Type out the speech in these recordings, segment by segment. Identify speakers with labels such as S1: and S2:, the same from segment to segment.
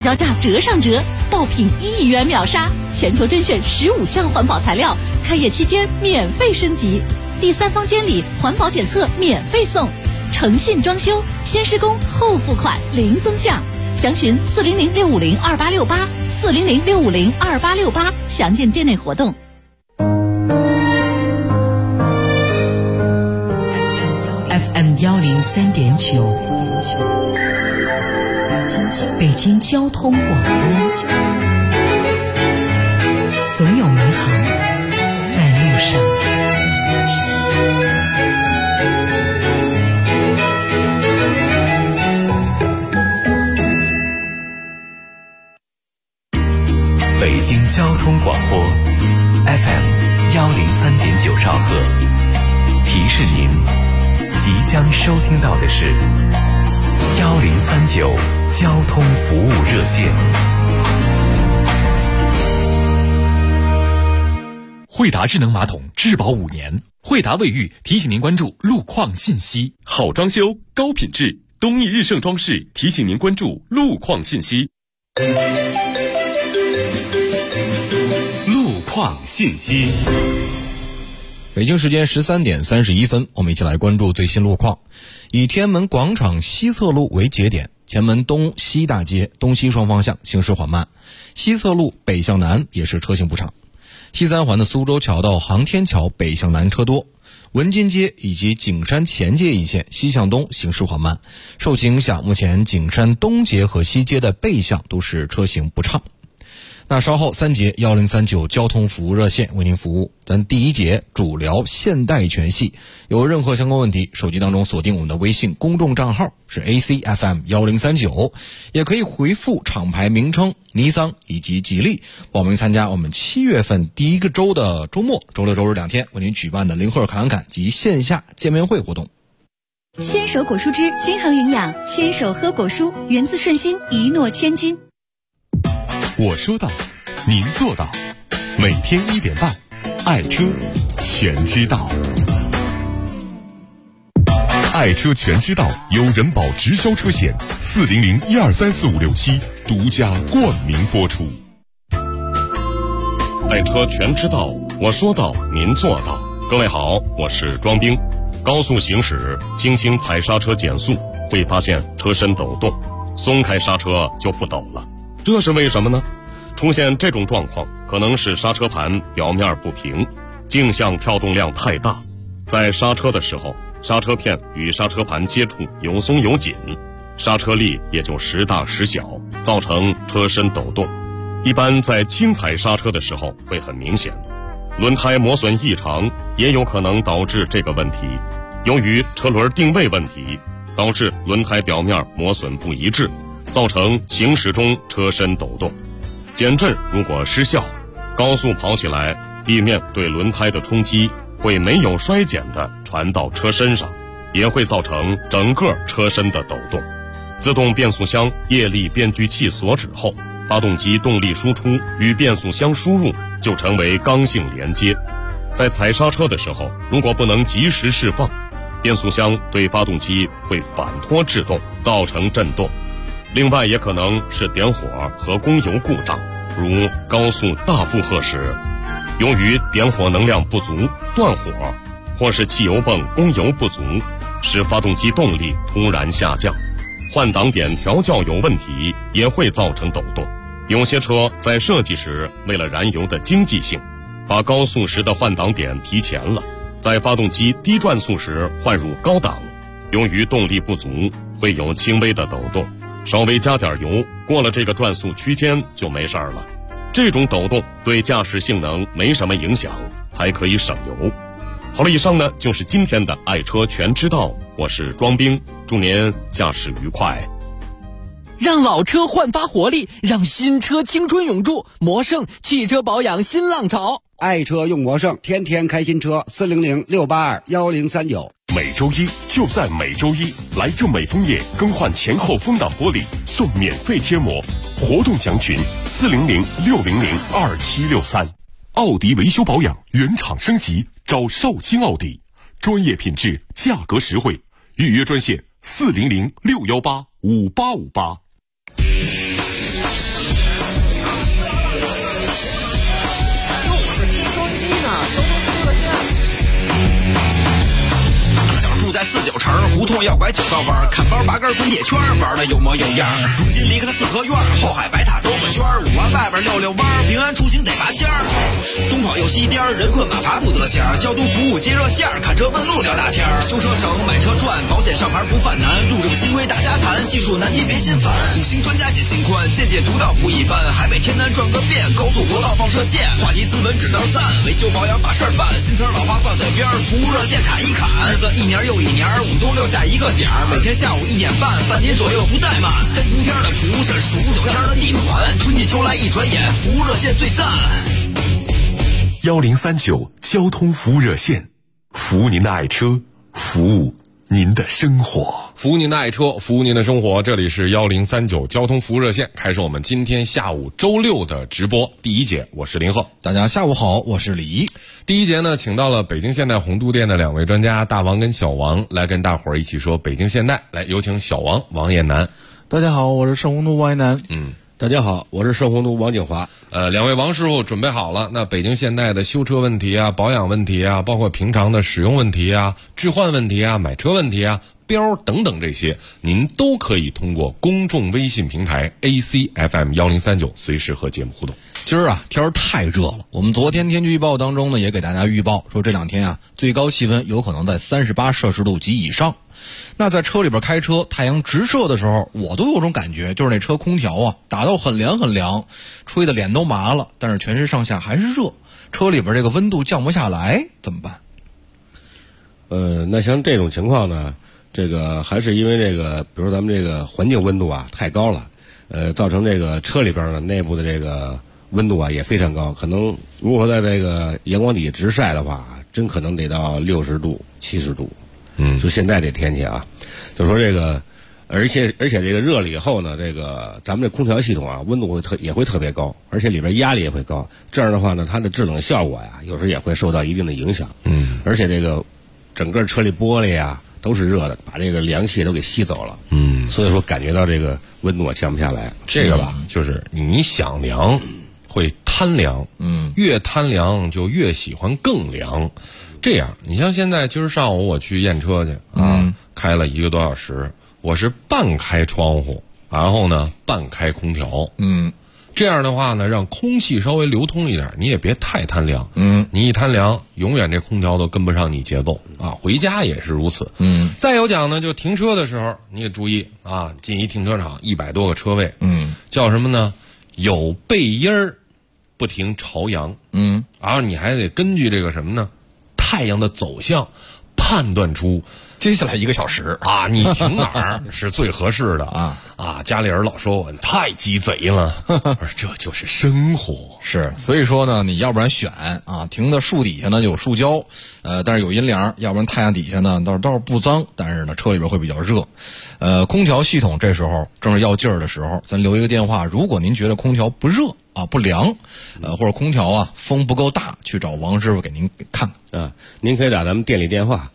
S1: 标价折上折，爆品1亿元秒杀，全球甄选15项环保材料，开业期间免费升级，第三方监理、环保检测免费送，诚信装修，先施工后付款零增项。详询400-650-2868，400-650-2868，详见店内活动。
S2: FM 103.9，北京交通广播，总有美好在路上。
S3: 北京交通广播 FM 103.9兆赫，提示您即将收听到的是1039交通服务热线。
S4: 惠达智能马桶质保5年，惠达卫浴提醒您关注路况信息。
S5: 好装修，高品质，东义日盛装饰提醒您关注路况信息。路况信息。
S6: 北京时间13点31分，我们一起来关注最新路况。以天安门广场西侧路为节点，前门东西大街东西双方向行驶缓慢，西侧路北向南也是车行不畅。西三环的苏州桥到航天桥北向南车多，文津街以及景山前街一线西向东行驶缓慢。受其影响，目前景山东街和西街的背向都是车行不畅。那稍后3节1039交通服务热线为您服务。咱第1节主聊现代全系，有任何相关问题，手机当中锁定我们的微信公众账号是 ACFM 1039，也可以回复厂牌名称尼桑以及吉利，报名参加我们7月份第一个周的周末，周六周日2天为您举办的零赫侃侃及线下见面会活动。
S1: 牵手果蔬汁均衡营养，牵手喝果蔬，源自顺心，一诺千金。
S5: 我说到，您做到。每天1点半，爱车全知道。爱车全知道由人保直销车险400-1234567独家冠名播出。爱车全知道，我说到，您做到。各位好，我是庄兵。高速行驶，轻轻踩刹车减速，会发现车身抖动，松开刹车就不抖了。这是为什么呢？出现这种状况，可能是刹车盘表面不平，径向跳动量太大，在刹车的时候，刹车片与刹车盘接触有松有紧，刹车力也就时大时小，造成车身抖动。一般在轻踩刹车的时候会很明显。轮胎磨损异常也有可能导致这个问题，由于车轮定位问题，导致轮胎表面磨损不一致，造成行驶中车身抖动。减震如果失效，高速跑起来，地面对轮胎的冲击会没有衰减的传到车身上，也会造成整个车身的抖动。自动变速箱液力变矩器锁止后，发动机动力输出与变速箱输入就成为刚性连接，在踩刹车的时候，如果不能及时释放，变速箱对发动机会反拖制动，造成震动。另外也可能是点火和供油故障，如高速大负荷时，由于点火能量不足断火，或是汽油泵供油不足，使发动机动力突然下降。换挡点调校有问题，也会造成抖动。有些车在设计时为了燃油的经济性，把高速时的换挡点提前了，在发动机低转速时换入高档，由于动力不足，会有轻微的抖动。稍微加点油，过了这个转速区间就没事了。这种抖动对驾驶性能没什么影响，还可以省油。好了，以上呢就是今天的爱车全知道，我是庄兵，祝您驾驶愉快。
S7: 让老车焕发活力，让新车青春永驻。魔胜汽车保养新浪潮，
S8: 爱车用魔胜，天天开新车。400-682-1039。
S5: 每周一就在每周一，来正美枫叶更换前后风挡玻璃送免费贴膜，活动详询400-600-2763。奥迪维修保养原厂升级，找绍兴奥迪，专业品质，价格实惠，预约专线400-618-5858。
S9: 城，胡同要拐9道弯，看包拔根滚铁圈，玩的有模有样。如今离开了四合院，后海白塔兜个圈，5环外边溜溜弯，平安出行得拔尖儿。东跑又西颠，人困马乏不得闲，交通服务接热线，看车问路聊大天，修车省买车赚，保险上牌不犯难，路政新规大家谈，技术难题别心烦。5星专家解心宽，见解独到不一般，海北天南转个遍，高速国道放射线，话题斯文指道赞，维修保养把事儿办，新词老话挂嘴边，服务热线砍一砍，日子一年又一年，5冬6夏一个点儿，每天下午1点半，半年左右不怠慢。3伏天的蒲扇，数9天的地暖，春季秋来一转眼，服务热线最赞。
S3: 1039交通服务热线，服务您的爱车，服务您的生活，
S5: 服务您的爱车，服务您的生活。这里是1039交通服务热线，开始我们今天下午周6的直播第一节，我是林鹤。
S6: 大家下午好，我是李怡。
S5: 第一节呢，请到了北京现代红都店的2位专家大王跟小王，来跟大伙儿一起说北京现代。来，有请小王王彦南。
S10: 大家好，我是盛红都王彦南。
S11: 大家好，我是盛红都王景华。
S5: 2位王师傅准备好了。那北京现代的修车问题啊、保养问题啊，包括平常的使用问题啊、置换问题啊、买车问题啊、标等等这些，您都可以通过公众微信平台 ACFM1039随时和节目互动。
S6: 今儿啊，天儿太热了。我们昨天天气预报当中呢，也给大家预报说这2天啊，最高气温有可能在38摄氏度及以上。那在车里边开车，太阳直射的时候，我都有种感觉，就是那车空调啊打到很凉很凉，吹得脸都麻了，但是全身上下还是热，车里边这个温度降不下来，怎么办？
S11: 那像这种情况呢，这个还是因为这个，比如咱们这个环境温度啊太高了，造成这个车里边呢内部的这个温度啊也非常高，可能如果在这个阳光底下直晒的话，真可能得到60度、70度。就现在这天气啊，就说这个，而且这个热了以后呢，这个咱们这空调系统啊，温度也会特别高，而且里边压力也会高。这样的话呢，它的制冷效果呀，有时也会受到一定的影响。而且这个整个车里玻璃呀都是热的，把这个凉气都给吸走了。所以说感觉到这个温度降不下来。
S5: 这个吧，就是你想凉，会贪凉。越贪凉就越喜欢更凉。这样，你像现在今儿上午我去验车去啊，开了1个多小时，我是半开窗户，然后呢半开空调，这样的话呢，让空气稍微流通一点，你也别太贪凉，你一贪凉，永远这空调都跟不上你节奏啊。回家也是如此，再有讲呢，就停车的时候你也注意啊，进一停车场100多个车位，叫什么呢？有背阴儿，不停朝阳，然后你还得根据这个什么呢？太阳的走向，判断出
S6: 接下来1个小时
S5: 啊，你停哪儿是最合适的啊！家里人老说我太鸡贼了，这就是生活。
S6: 是，所以说呢，你要不然选啊，停在树底下呢有树胶，但是有阴凉；要不然太阳底下呢倒是不脏，但是呢车里边会比较热。空调系统这时候正是要劲儿的时候，咱留一个电话，如果您觉得空调不热啊不凉，或者空调啊风不够大，去找王师傅给您看看。
S11: 您可以打咱们店里电话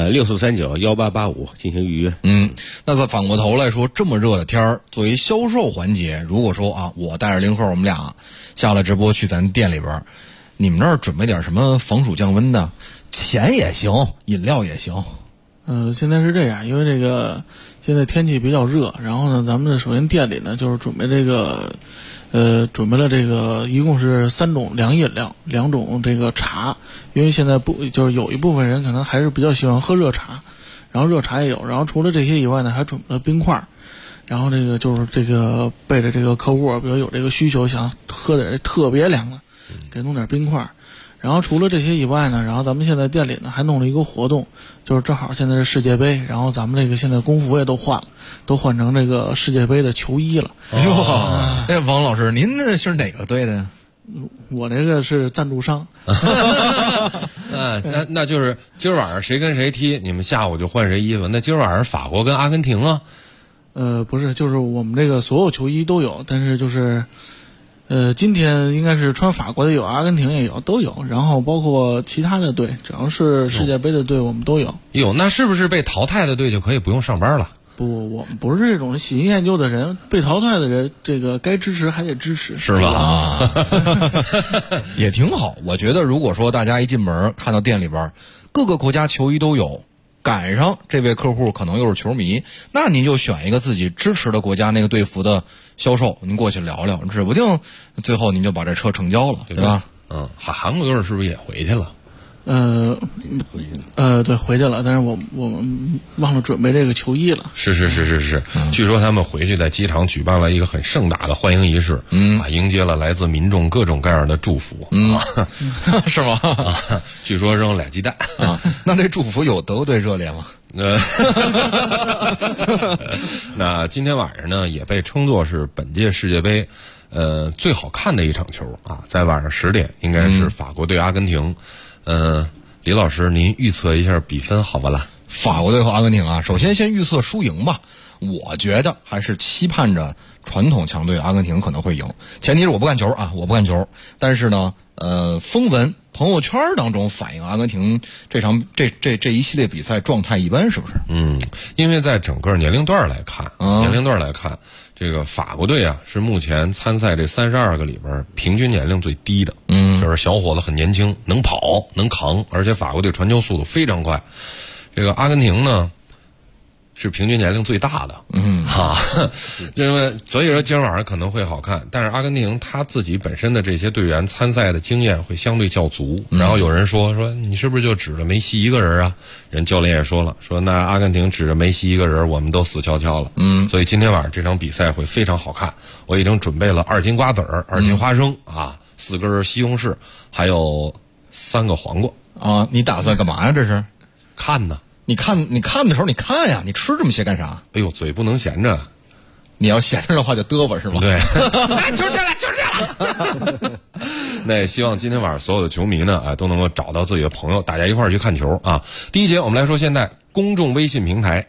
S11: 64391885进行预约。
S6: 那再反过头来说，这么热的天儿，作为销售环节，如果说啊，我带着林鹤我们俩下了直播去咱店里边，你们那儿准备点什么防暑降温的？钱也行，饮料也行。
S10: 现在是这样，因为这个现在天气比较热，然后呢，咱们首先店里呢就是准备这个。准备了这个一共是3种凉饮料，2种这个茶，因为现在就是有一部分人可能还是比较喜欢喝热茶，然后热茶也有，然后除了这些以外呢，还准备了冰块，然后这个就是这个背着这个客户，比如有这个需求想喝点特别凉的，给弄点冰块。然后除了这些以外呢，然后咱们现在店里呢还弄了一个活动，就是正好现在是世界杯，然后咱们这个现在工服也都换了，都换成这个世界杯的球衣了。
S6: 哎，王老师，您那是哪个队的呀？
S10: 我这个是赞助商。
S5: 那就是今儿晚上谁跟谁踢，你们下午就换谁衣服。那今儿晚上法国跟阿根廷啊？
S10: 不是，就是我们这个所有球衣都有，但是就是。今天应该是穿法国的有，阿根廷也有，都有，然后包括其他的队，只要是世界杯的队我们都有。
S5: 那是不是被淘汰的队就可以不用上班了？
S10: 不，我们不是这种喜新厌旧的人，被淘汰的人，这个该支持还得支持，
S5: 是吧？
S6: 也挺好。我觉得如果说大家一进门看到店里边各个国家球衣都有， 赶上这位客户可能又是球迷，那您就选一个自己支持的国家那个队服的销售，您过去聊聊，指不定最后您就把这车成交了，对吧？
S12: 韩国队是不是也回去了？
S10: 对，回去了，但是我们忘了准备这个球衣了。
S12: 是，据说他们回去在机场举办了一个很盛大的欢迎仪式，迎接了来自民众各种各样的祝福，
S6: 是吗？
S12: 据说扔2鸡蛋
S6: 啊，那这祝福有德国队热烈吗？
S12: 那今天晚上呢，也被称作是本届世界杯最好看的一场球啊，在晚上10点，应该是法国对阿根廷。李老师，您预测一下比分好不啦？
S6: 法国队和阿根廷啊，首先预测输赢吧。我觉得还是期盼着传统强队阿根廷可能会赢，前提是我不看球啊，我不看球。但是呢，风闻朋友圈当中反映阿根廷这一系列比赛状态一般，是不是？
S12: 因为在整个年龄段来看，这个法国队啊是目前参赛这32个里边平均年龄最低的，就是小伙子很年轻，能跑能扛，而且法国队传球速度非常快。这个阿根廷呢是平均年龄最大的，因为所以说今晚上可能会好看，但是阿根廷他自己本身的这些队员参赛的经验会相对较足。然后有人说你是不是就指着梅西一个人啊？人教练也说了，说那阿根廷指着梅西一个人，我们都死翘翘了。所以今天晚上这场比赛会非常好看。我已经准备了2斤瓜子儿、2斤花生啊，4根西红柿，还有3个黄瓜
S6: 啊。你打算干嘛呀？这是
S12: 看呢。
S6: 你看的时候你看呀，你吃这么些干啥？
S12: 哎呦，嘴不能闲着。
S6: 你要闲着的话就嘚啵是吗？
S12: 对，就是这了。那也希望今天晚上所有的球迷呢，都能够找到自己的朋友，大家一块儿去看球啊。第一节我们来说现在公众微信平台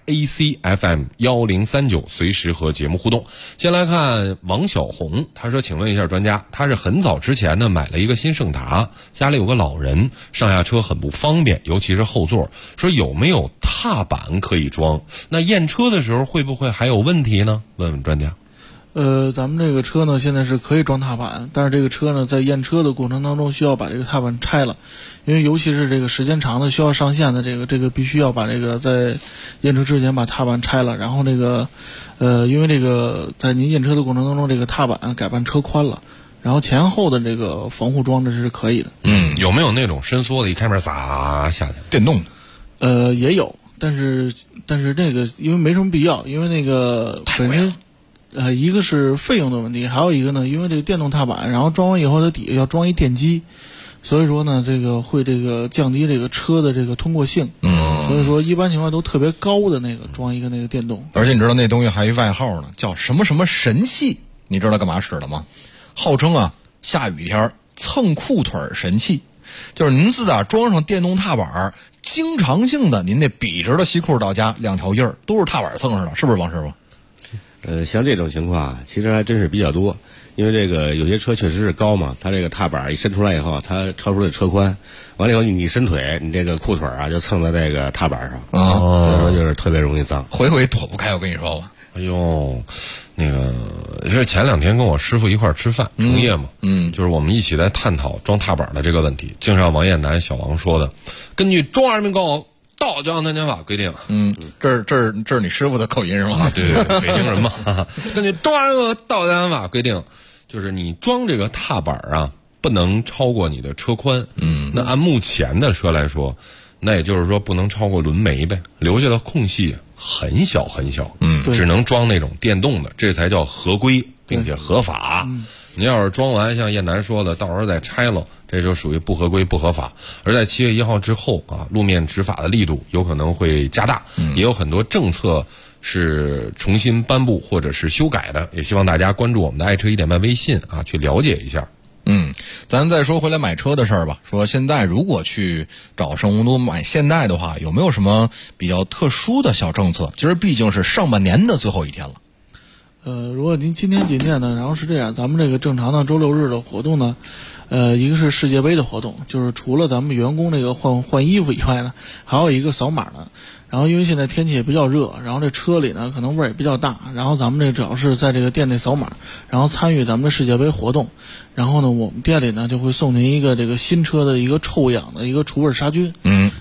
S12: ACFM1039，随时和节目互动。先来看王小红，他说：“请问一下专家，他是很早之前呢买了一个新胜达，家里有个老人，上下车很不方便，尤其是后座。说有没有踏板可以装？那验车的时候会不会还有问题呢？问问专家。”
S10: 咱们这个车呢，现在是可以装踏板，但是这个车呢，在验车的过程当中需要把这个踏板拆了，因为尤其是这个时间长的需要上线的这个必须要把这个在验车之前把踏板拆了，然后这个因为这个在您验车的过程当中，这个踏板改办车宽了，然后前后的这个防护装这是可以的。
S12: 有没有那种伸缩的，一开门撒下去
S6: 电动
S10: 的？也有，但是这个因为没什么必要，因为那个本身。一个是费用的问题，还有一个呢，因为这个电动踏板，然后装完以后它底下要装一电机，所以说呢，这个会降低这个车的这个通过性。所以说一般情况都特别高的那个装一个那个电动。
S6: 而且你知道那东西还有一外号呢，叫什么什么神器？你知道干嘛使的吗？号称啊，下雨天蹭裤腿神器，就是您自打装上电动踏板，经常性的您那笔直的西裤到家2条印儿都是踏板蹭上的，是不是王师傅？
S11: 像这种情况啊，其实还真是比较多，因为这个有些车确实是高嘛，它这个踏板一伸出来以后，它超出了车宽，完了以后你伸腿，你这个裤腿啊就蹭在这个踏板上所以说就是特别容易脏，
S6: 回躲不开。我跟你说吧，
S12: 哎呦，那个是前2天跟我师傅一块儿吃饭，成夜嘛，就是我们一起在探讨装踏板的这个问题。净上王艳南小王说的，根据《中华人民共和国道交通安全法》规定，
S6: 这是你师傅的口音是吗？
S12: 对，北京人嘛。根据《中华人民共和国道交通安全法》规定，就是你装这个踏板啊，不能超过你的车宽。那按目前的车来说，那也就是说不能超过轮眉呗，留下的空隙很小很小。只能装那种电动的，这才叫合规并且合法。你要是装完像燕南说的，到时候再拆了，这就属于不合规不合法。而在7月1号之后啊，路面执法的力度有可能会加大，也有很多政策是重新颁布或者是修改的，也希望大家关注我们的爱车1.5微信啊，去了解一下。
S6: 咱再说回来买车的事儿吧。说现在如果去找圣洪都买现代的话，有没有什么比较特殊的小政策？今儿毕竟是上半年的最后一天了。
S10: 如果您今天呢，然后是这样，咱们这个正常的周6日的活动呢，一个是世界杯的活动，就是除了咱们员工这个换衣服以外呢，还有一个扫码的。然后因为现在天气也比较热，然后这车里呢可能味儿也比较大，然后咱们这主要是在这个店内扫码，然后参与咱们的世界杯活动。然后呢，我们店里呢就会送您一个这个新车的一个臭氧的一个除味杀菌。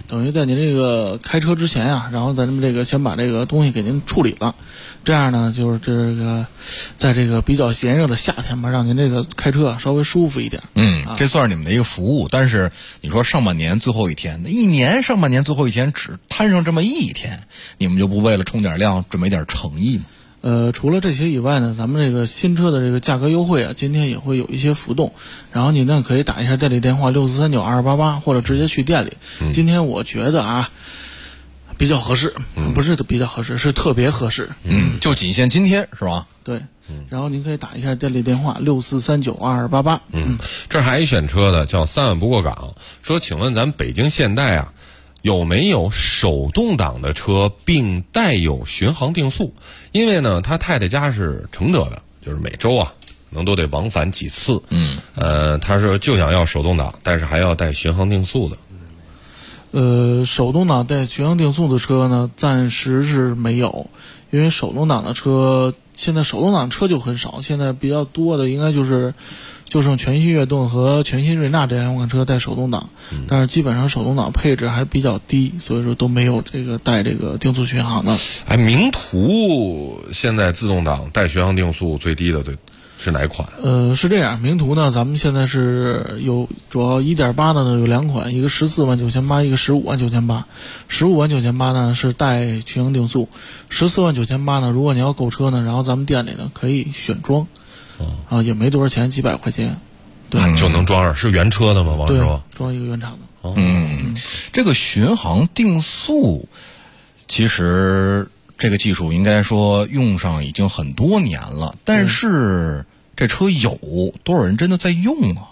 S10: 等于在您这个开车之前啊，然后咱们这个先把这个东西给您处理了，这样呢就是这个在这个比较炎热的夏天吧，让您这个开车稍微舒服一点。
S6: 这算是你们的一个服务。但是你说上半年最后一天，一年上半年最后一天只摊上这么一天，你们就不为了冲点量准备点诚意吗？
S10: 除了这些以外呢，咱们这个新车的这个价格优惠啊，今天也会有一些浮动。然后您呢可以打一下店里电话64392288，或者直接去店里。今天我觉得啊，比较合适，不是比较合适，是特别合适。
S6: 就仅限今天是吧？
S10: 对。然后您可以打一下店里电话64392288。
S12: 这还一选车的叫3万不过岗，说请问咱北京现代啊，有没有手动挡的车并带有巡航定速？因为呢，他太太家是承德的，就是每周啊，可能都得往返几次。他说就想要手动挡，但是还要带巡航定速
S10: 的。手动挡带巡航定速的车呢，暂时是没有，因为手动挡的车现在手动挡车就很少，现在比较多的应该就剩全新悦动和全新瑞纳这两款车带手动挡，但是基本上手动挡配置还比较低，所以说都没有这个带这个定速巡航的。
S12: 名图现在自动挡带巡航定速最低的是哪款？
S10: 是这样，名图呢，咱们现在是有主要 1.8 的呢有两款，一个14.98万，一个15.98万。15.98万呢是带巡航定速，14.98万呢，如果你要购车呢，然后咱们店里呢可以选装。也没多少钱，几百块钱，对，
S12: 就能装上。是原车的吗，王师傅？
S10: 装一个原厂的。
S6: 这个巡航定速，其实这个技术应该说用上已经很多年了，但是这车有多少人真的在用啊？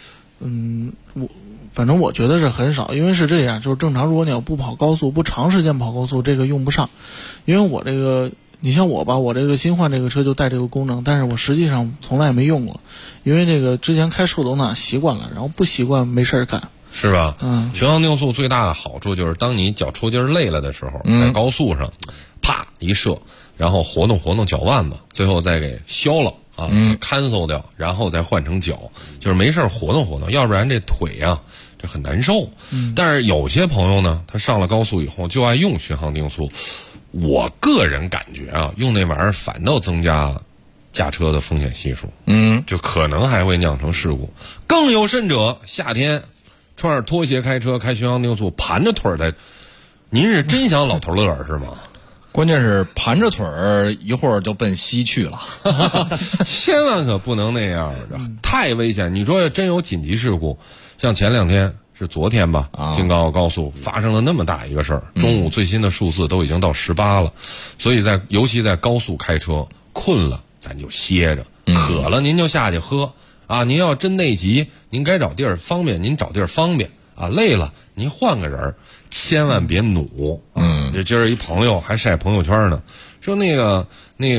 S10: 反正我觉得是很少，因为是这样，就是正常，如果你要不跑高速，不长时间跑高速，这个用不上。因为我这个，你像我吧，我这个新换这个车就带这个功能，但是我实际上从来没用过，因为这个之前开手动挡习惯了，然后不习惯没事干。
S12: 是吧？巡航定速最大的好处就是，当你脚抽筋累了的时候，在高速上，啪一射，然后活动脚腕子，最后再给消了啊，cancel 掉，然后再换成脚，就是没事活动，要不然这腿啊这很难受。但是有些朋友呢，他上了高速以后就爱用巡航定速，我个人感觉啊，用那玩意儿反倒增加驾车的风险系数，就可能还会酿成事故。更有甚者，夏天穿着拖鞋开车，开巡航定速，盘着腿的，您是真想老头乐是吗？
S6: 关键是盘着腿儿一会儿就奔西去了，
S12: 千万可不能那样，太危险。你说真有紧急事故，像前2天是昨天吧，京高高速发生了那么大一个事儿，中午最新的数字都已经到18了，所以尤其在高速开车，困了咱就歇着，渴了您就下去喝啊。您要真内急，您该找地儿方便，您找地儿方便啊。累了您换个人，千万别努。这今儿一朋友还晒朋友圈呢，说那个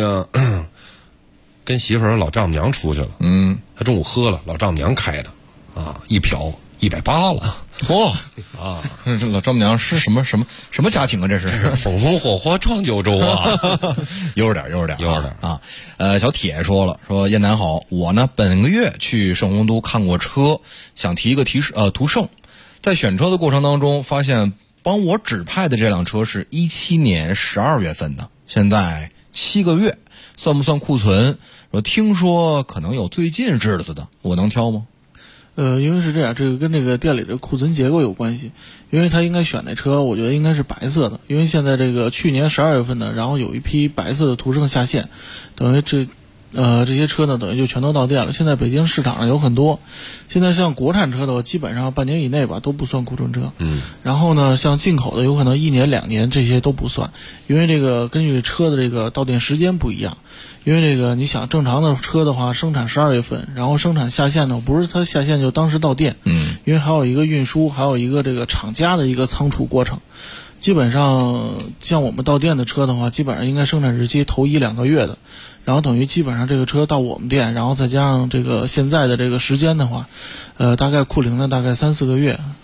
S12: 跟媳妇儿老丈母娘出去了，他中午喝了，老丈母娘开的啊，一瓢180了。
S6: 老丈母娘是什么家庭啊？这是
S12: 风风火火闯九州啊！
S6: 悠着点啊！小铁说燕南好，我呢本个月去圣洪都看过车，想提一个途胜，在选车的过程当中发现帮我指派的这辆车是17年12月份的，现在7个月，算不算库存？听说可能有最近日子的，我能挑吗？
S10: 因为是这样，这个跟这个店里的库存结构有关系。因为他应该选那车，我觉得应该是白色的，因为现在这个去年12月份的，然后有一批白色的途胜下线，等于这些车呢，等于就全都到店了。现在北京市场上有很多，现在像国产车的话，基本上半年以内吧都不算库存车。然后呢，像进口的有可能1年2年这些都不算，因为这个根据车的这个到店时间不一样。因为这个你想正常的车的话，生产12月份，然后生产下线呢，不是它下线就当时到店，因为还有一个运输，还有一个这个厂家的一个仓储过程。基本上像我们到店的车的话，基本上应该生产日期头1-2个月的，然后等于基本上这个车到我们店，然后再加上这个现在的这个时间的话，大概库龄呢大概3-4个月。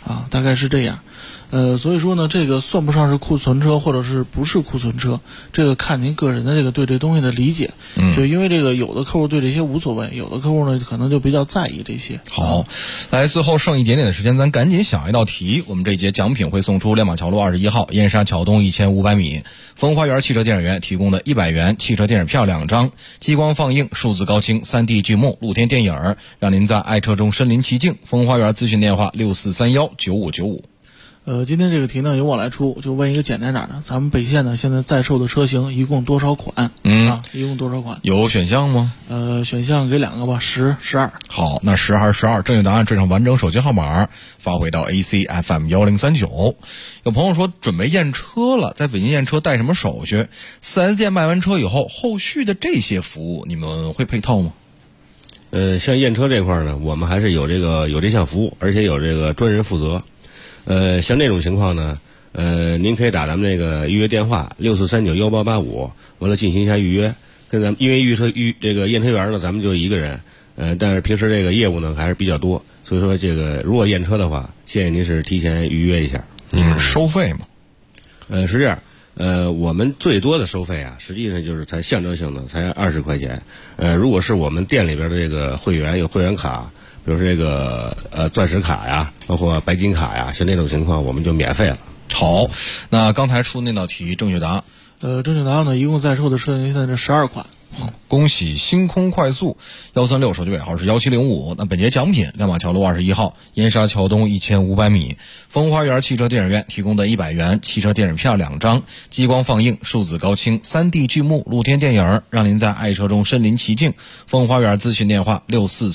S10: 大概是这样。所以说呢，这个算不上是库存车，或者是不是库存车，这个看您个人的这个对这东西的理解。对，因为这个有的客户对这些无所谓，有的客户呢可能就比较在意这些。
S6: 好，来，最后剩一点点的时间，咱赶紧想一道题。我们这一节奖品会送出亮马桥路21号燕莎桥东1500米风花园汽车电影院提供的100元汽车电影票2张，激光放映、数字高清、3D 剧目、露天电影，让您在爱车中身临其境。风花园咨询电话6431959595。
S10: 今天这个题呢由我来出，就问一个简单点的，咱们北线呢现在在售的车型一共多少款？一共多少款？有选项吗？选项给2个吧，10、12。好，那10还是12？正确答案缀上完整手机号码，发回到 ACFM 1039。有朋友说准备验车了，在北京验车带什么手续？4S店卖完车以后，后续的这些服务你们会配套吗？
S11: 像验车这块呢，我们还是有这项服务，而且有这个专人负责。像这种情况呢，您可以打咱们这个预约电话64391885，完了进行一下预约。跟咱们因为这个验车员呢，咱们就一个人，但是平时这个业务呢还是比较多，所以说这个如果验车的话，建议您是提前预约一下。收费嘛？是这样。我们最多的收费啊，实际上就是才象征性的，才20块钱。如果是我们店里边的这个会员有会员卡，比如说这个钻石卡呀，包括白金卡呀，像那种情况我们就免费了。
S6: 好，那刚才出那道题正确答案，
S10: 正确答案呢，一共在售的车型现在是12款。
S6: 恭喜星空快速136，手机尾号是1705。那本节奖品亮马桥路21号燕莎桥东1500米风花园汽车电影院提供的100元汽车电影票2张，激光放映、数字高清、3D 剧目、露天电影，让您在爱车中身临其境。风花园咨询电话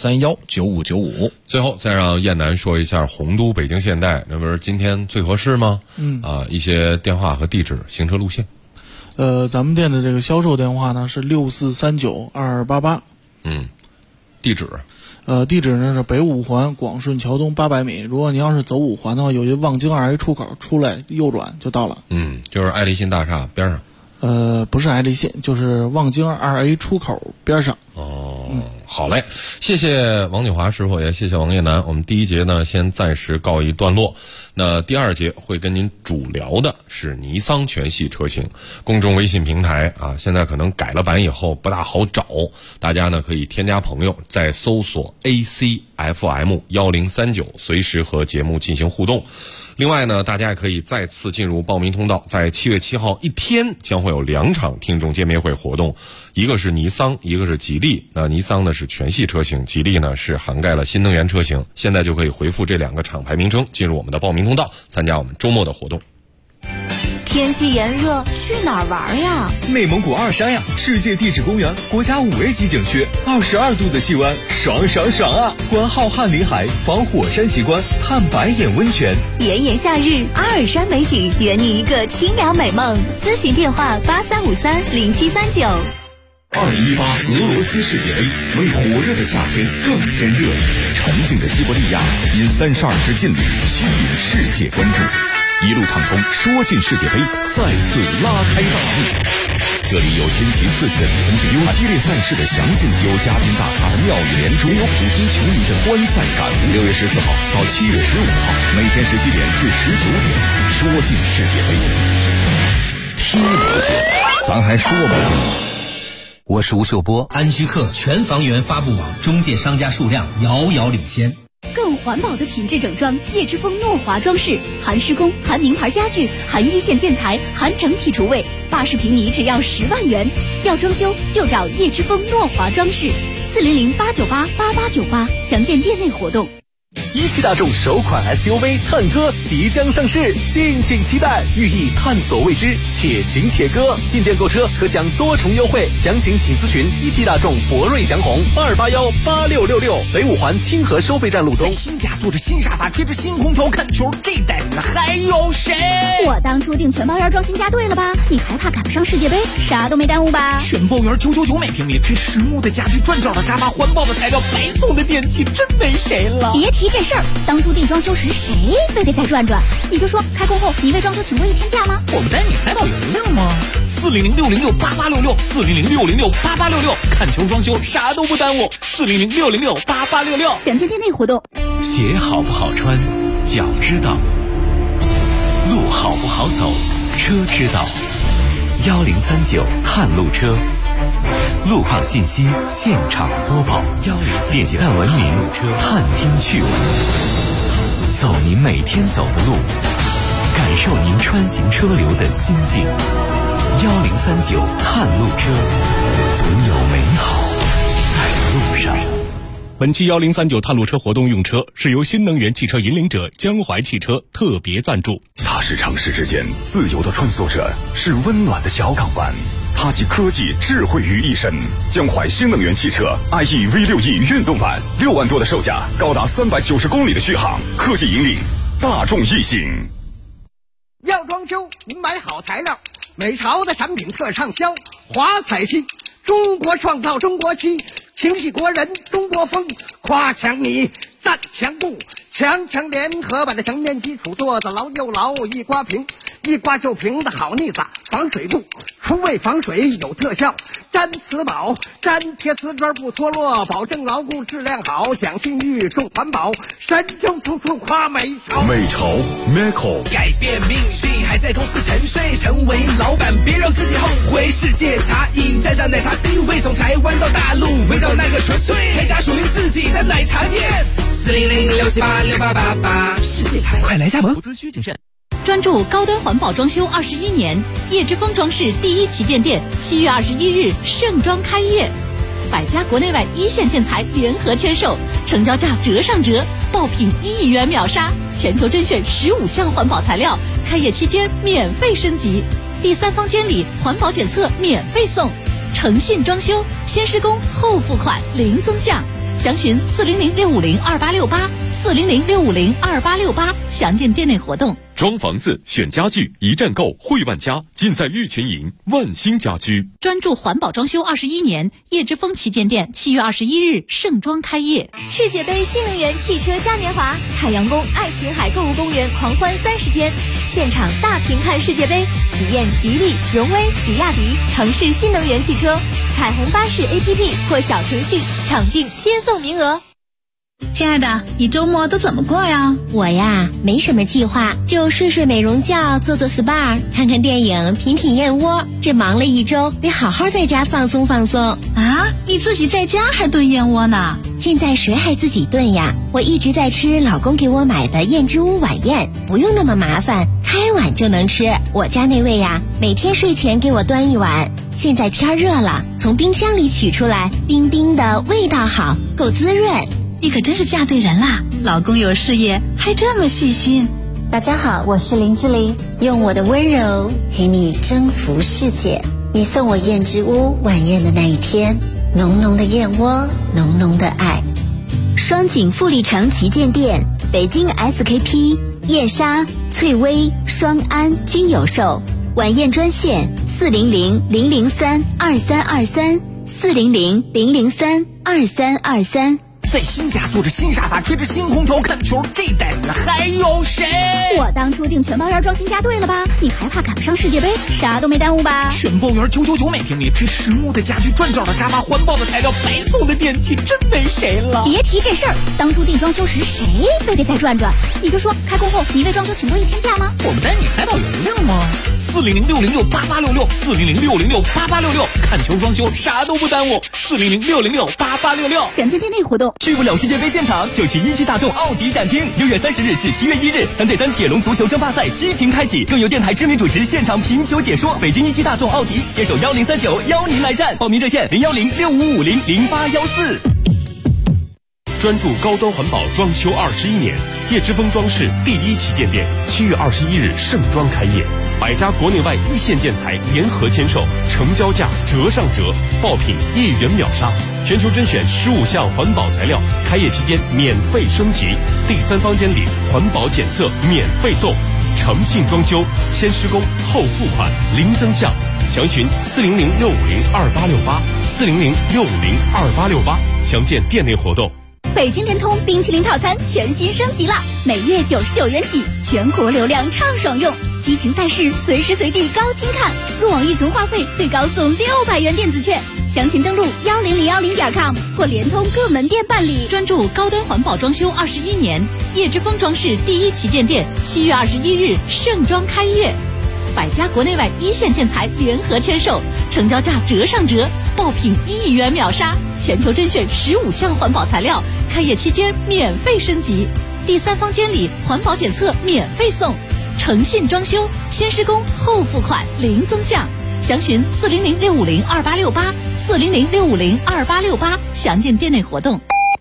S6: 64319595。
S12: 最后再让燕南说一下洪都北京现代，那不是今天最合适吗？一些电话和地址、行车路线。
S10: 咱们店的这个销售电话呢是64392288。
S12: 地址？
S10: 地址呢是北五环广顺桥东800米。如果您要是走5环的话，有一望京2A 出口出来右转就到了。
S12: 就是爱立信大厦边上。
S10: 不是爱立信，就是望京2A 出口边上。
S12: 好嘞，谢谢王锦华师傅，也谢谢王叶楠。我们第一节呢先暂时告一段落，那第2节会跟您主聊的是尼桑全系车型。公众微信平台啊，现在可能改了版以后不大好找，大家呢可以添加朋友，再搜索 ACFM 1039，随时和节目进行互动。另外呢，大家也可以再次进入报名通道，在7月7号一天将会有2场听众见面会活动，一个是尼桑，一个是吉利。那尼桑呢是全系车型，吉利呢是涵盖了新能源车型。现在就可以回复这2个厂牌名称，进入我们的报名通道，参加我们周末的活动。
S13: 天气炎热，去哪儿玩呀？
S14: 内蒙古2山呀，世界地质公园国家5A级景区，22度的气温，爽爽爽啊！观浩瀚林海，访火山奇观，探白眼温泉。
S13: 炎炎夏日，阿尔山美景，圆你一个清凉美梦。咨询电话83530739。
S15: 2018俄罗斯世界杯为火热的夏天更添热力，沉静的西伯利亚因32支劲旅吸引世界关注，一路畅通，说进世界杯再次拉开大幕。这里有新奇刺激的比分景，有激烈赛事的详尽，有嘉宾大咖的妙语连珠，有普通球迷的观赛感悟。6月14号到7月15号，每天17点至19点，说进世界杯，踢不进，咱还说不进。
S16: 我是吴秀波。安居客全房源发布网中介商家数量遥遥领先。
S1: 更环保的品质整装，叶之峰诺华装饰，含施工，含名牌家具，含一线建材，含整体厨卫，80平米只要10万元。要装修就找叶之峰诺华装饰，400-898-8898，详见店内活动。
S14: 17大众首款 SUV 探歌即将上市，敬请期待，寓意探索未知，且行且歌。进店购车可享多重优惠，详情请咨询17大众博瑞祥宏2818666，北五环清河收费站路东。
S17: 在新家坐着新沙发，吹着新空调看球，这代人还有谁？
S1: 我当初订全包园装新家对了吧？你还怕赶不上世界杯？啥都没耽误吧？
S17: 全包园999每平米，这实木的家具，转角的沙发，环保的材料，白送的电器，真没谁了。
S1: 别提这事儿，当初订装修时谁非得再转转？你就说开工后你为装修请过1天假吗？
S17: 我不带你猜到油性吗？400-606-8866，400-606-8866，看球装修啥都不耽误，400-606-8866。
S1: 详见店内活动。
S3: 鞋好不好穿， 脚知道，路好不好走，车知道。1039探路车，路况信息现场播报，点赞文明，探听趣闻，走您每天走的路，感受您穿行车流的心境。1039探路车，总有美好在路上。
S18: 本期1039探路车活动用车是由新能源汽车引领者江淮汽车特别赞助。
S15: 它是城市之间自由的穿梭者，是温暖的小港湾。它集科技智慧于一身。江淮新能源汽车 IE V6E 运动版，6万多的售价，高达390公里的续航，科技引领大众异性。
S8: 要装修，买好材料，美潮的产品特畅销。华彩漆，中国创造中国漆，情系国人中国风，夸墙泥，赞墙布，强联合把这墙面基础做得牢又牢，一刮平，一刮就平的好腻子，防水布，除味防水有特效，粘瓷宝，粘贴瓷砖不脱落，保证牢固质量好，讲信誉重环保，神州处处夸美潮。
S15: 美潮 Meco
S9: 改变命运还在公司沉睡，成为老板别让自己后悔。世界茶饮沾上奶茶 C 位，从台湾到大陆，味道那个纯粹，开家属于自己的奶茶店。400-678-6888，世界茶快来加盟，投资需谨慎。
S1: 专注高端环保装修21年，叶之峰装饰第一旗舰店7月21日盛装开业，100家国内外一线建材联合签售，成交价折上折，爆品1亿元秒杀，全球甄选15项环保材料，开业期间免费升级，第3方监理环保检测免费送，诚信装修，先施工后付款零增项，详询400-650-2868，400-650-2868，详见店内活动。
S4: 装房子选家具，一站购汇万家，尽在玉群营万兴家居。
S1: 专注环保装修21年，叶之峰旗舰店7月21日盛装开业。
S13: 世界杯新能源汽车嘉年华，海洋宫爱琴海购物公园狂欢30天，现场大屏看世界杯，体验吉利、荣威、比亚迪、腾势新能源汽车，彩虹巴士 APP 或小程序抢订接送名额。
S19: 亲爱的，你周末都怎么过呀？
S20: 我呀，没什么计划，就睡睡美容觉，做做 SPA， 看看电影，品品燕窝。这忙了一周，得好好在家放松放松。
S19: 啊，你自己在家还炖燕窝呢？
S20: 现在谁还自己炖呀？我一直在吃老公给我买的燕之屋晚宴，不用那么麻烦，开碗就能吃。我家那位呀，每天睡前给我端一碗。现在天热了，从冰箱里取出来，冰冰的，味道好，够滋润。
S19: 你可真是嫁对人啦！老公有事业，还这么细心。
S20: 大家好，我是林志玲，用我的温柔陪你征服世界。你送我燕之屋晚宴的那一天，浓浓的燕窝，浓浓的爱。
S13: 双井富力城旗舰店，北京 SKP、燕莎、翠微、双安均有售。晚宴专线400-003-2323，400-003-2323。
S17: 在新家坐着新沙发，吹着新空调看球，这代人还有谁？
S13: 我当初订全包园装新家对了吧？你还怕赶不上世界杯？啥都没耽误吧？
S17: 全包园999每平米，这实木的家具，转角的沙发，环保的材料，白送的电器，真没谁了。
S13: 别提这事儿，当初订装修时谁非得再转转？你就说开工后你为装修请多1天假吗？
S17: 我们带你海岛游泳吗？400-606-8866，400-606-8866，看球装修啥都不耽误。400-606-8866，
S13: 详见店内活动。
S21: 去不了世界杯现场，就去一汽大众奥迪展厅。6月30日至7月1日，3对3铁笼足球争霸赛激情开启，更有电台知名主持现场评球解说。北京一汽大众奥迪携手1039邀您来战，报名热线010-6550-0814。
S5: 专注高端环保装修21年，叶之峰装饰第一旗舰店7月21日盛装开业，100家国内外一线建材联合签售，成交价折上折，爆品1亿元秒杀，全球甄选15项环保材料，开业期间免费升级，第3方监理环保检测免费送，诚信装修，先施工后付款零增项，详询400-650-2868，400-650-2868，详见店内活动。
S13: 北京联通冰淇淋套餐全新升级了，每月99元起，全国流量畅爽用，激情赛事随时随地高清看，入网预存话费最高送600元电子券， 详情登录10010.com 或联通各门店办理。
S1: 专注高端环保装修21年，叶之峰装饰第1旗舰店7月21日盛装开业，100家国内外一线建材联合签售，成交价折上折，爆品1亿元秒杀，全球甄选15项环保材料，开业期间免费升级，第3方监理环保检测免费送，诚信装修，先施工后付款零增项，详询400-650-2868，400-650-2868，详见店内活动。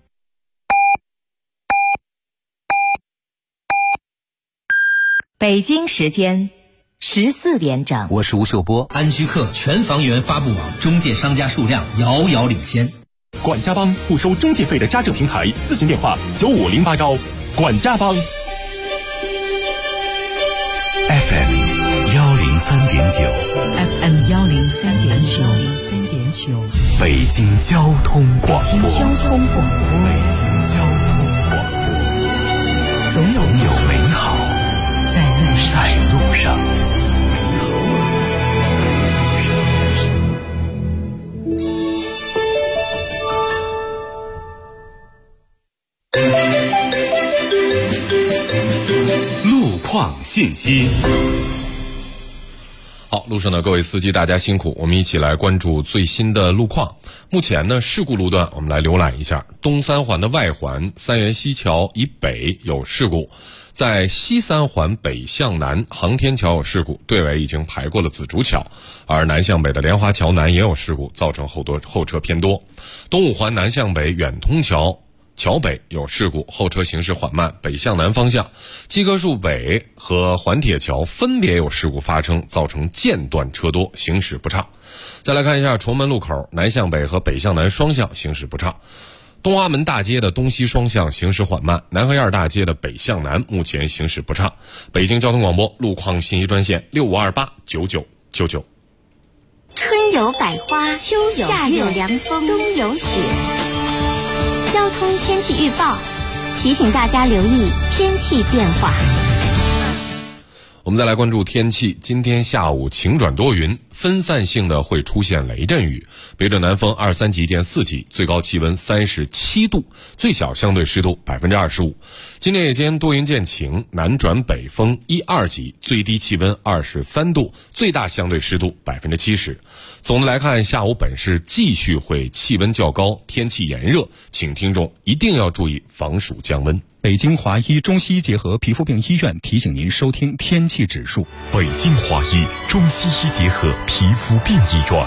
S2: 北京时间14点整，
S16: 我是吴秀波。安居客全房源发布网中介商家数量遥遥领先。
S22: 管家帮不收中介费的家政平台，咨询电话9508招。管家帮。
S3: FM 103.9
S1: 103.9，
S3: 北京交通广播，总有美好在路上。路况信息。
S12: 好，路上的各位司机大家辛苦，我们一起来关注最新的路况。目前呢，事故路段我们来浏览一下。东三环的外环三元西桥以北有事故，在西三环北向南航天桥有事故，队尾已经排过了紫竹桥，而南向北的莲花桥南也有事故，造成后车偏多。东五环南向北远通桥桥北有事故，后车行驶缓慢，北向南方向鸡棵树北和环铁桥分别有事故发生，造成间断车多，行驶不畅。再来看一下崇文路口南向北和北向南双向行驶不畅，东华门大街的东西双向行驶缓慢，南河沿大街的北向南目前行驶不畅。北京交通广播路况信息专线65289999。
S13: 春有百花，秋有夏有凉风，冬有雪。交通天气预报提醒大家留意天气变化。
S12: 我们再来关注天气，今天下午晴转多云，分散性的会出现雷阵雨，北转南风2、3级见4级，最高气温37度，最小相对湿度25%。今天夜间多云见晴，南转北风1、2级，最低气温23度，最大相对湿度70%。总的来看，下午本市继续会气温较高，天气炎热，请听众一定要注意防暑降温。
S18: 北京华医中西医结合皮肤病医院提醒您收听天气指数。
S15: 北京华医中西医结合皮肤病医院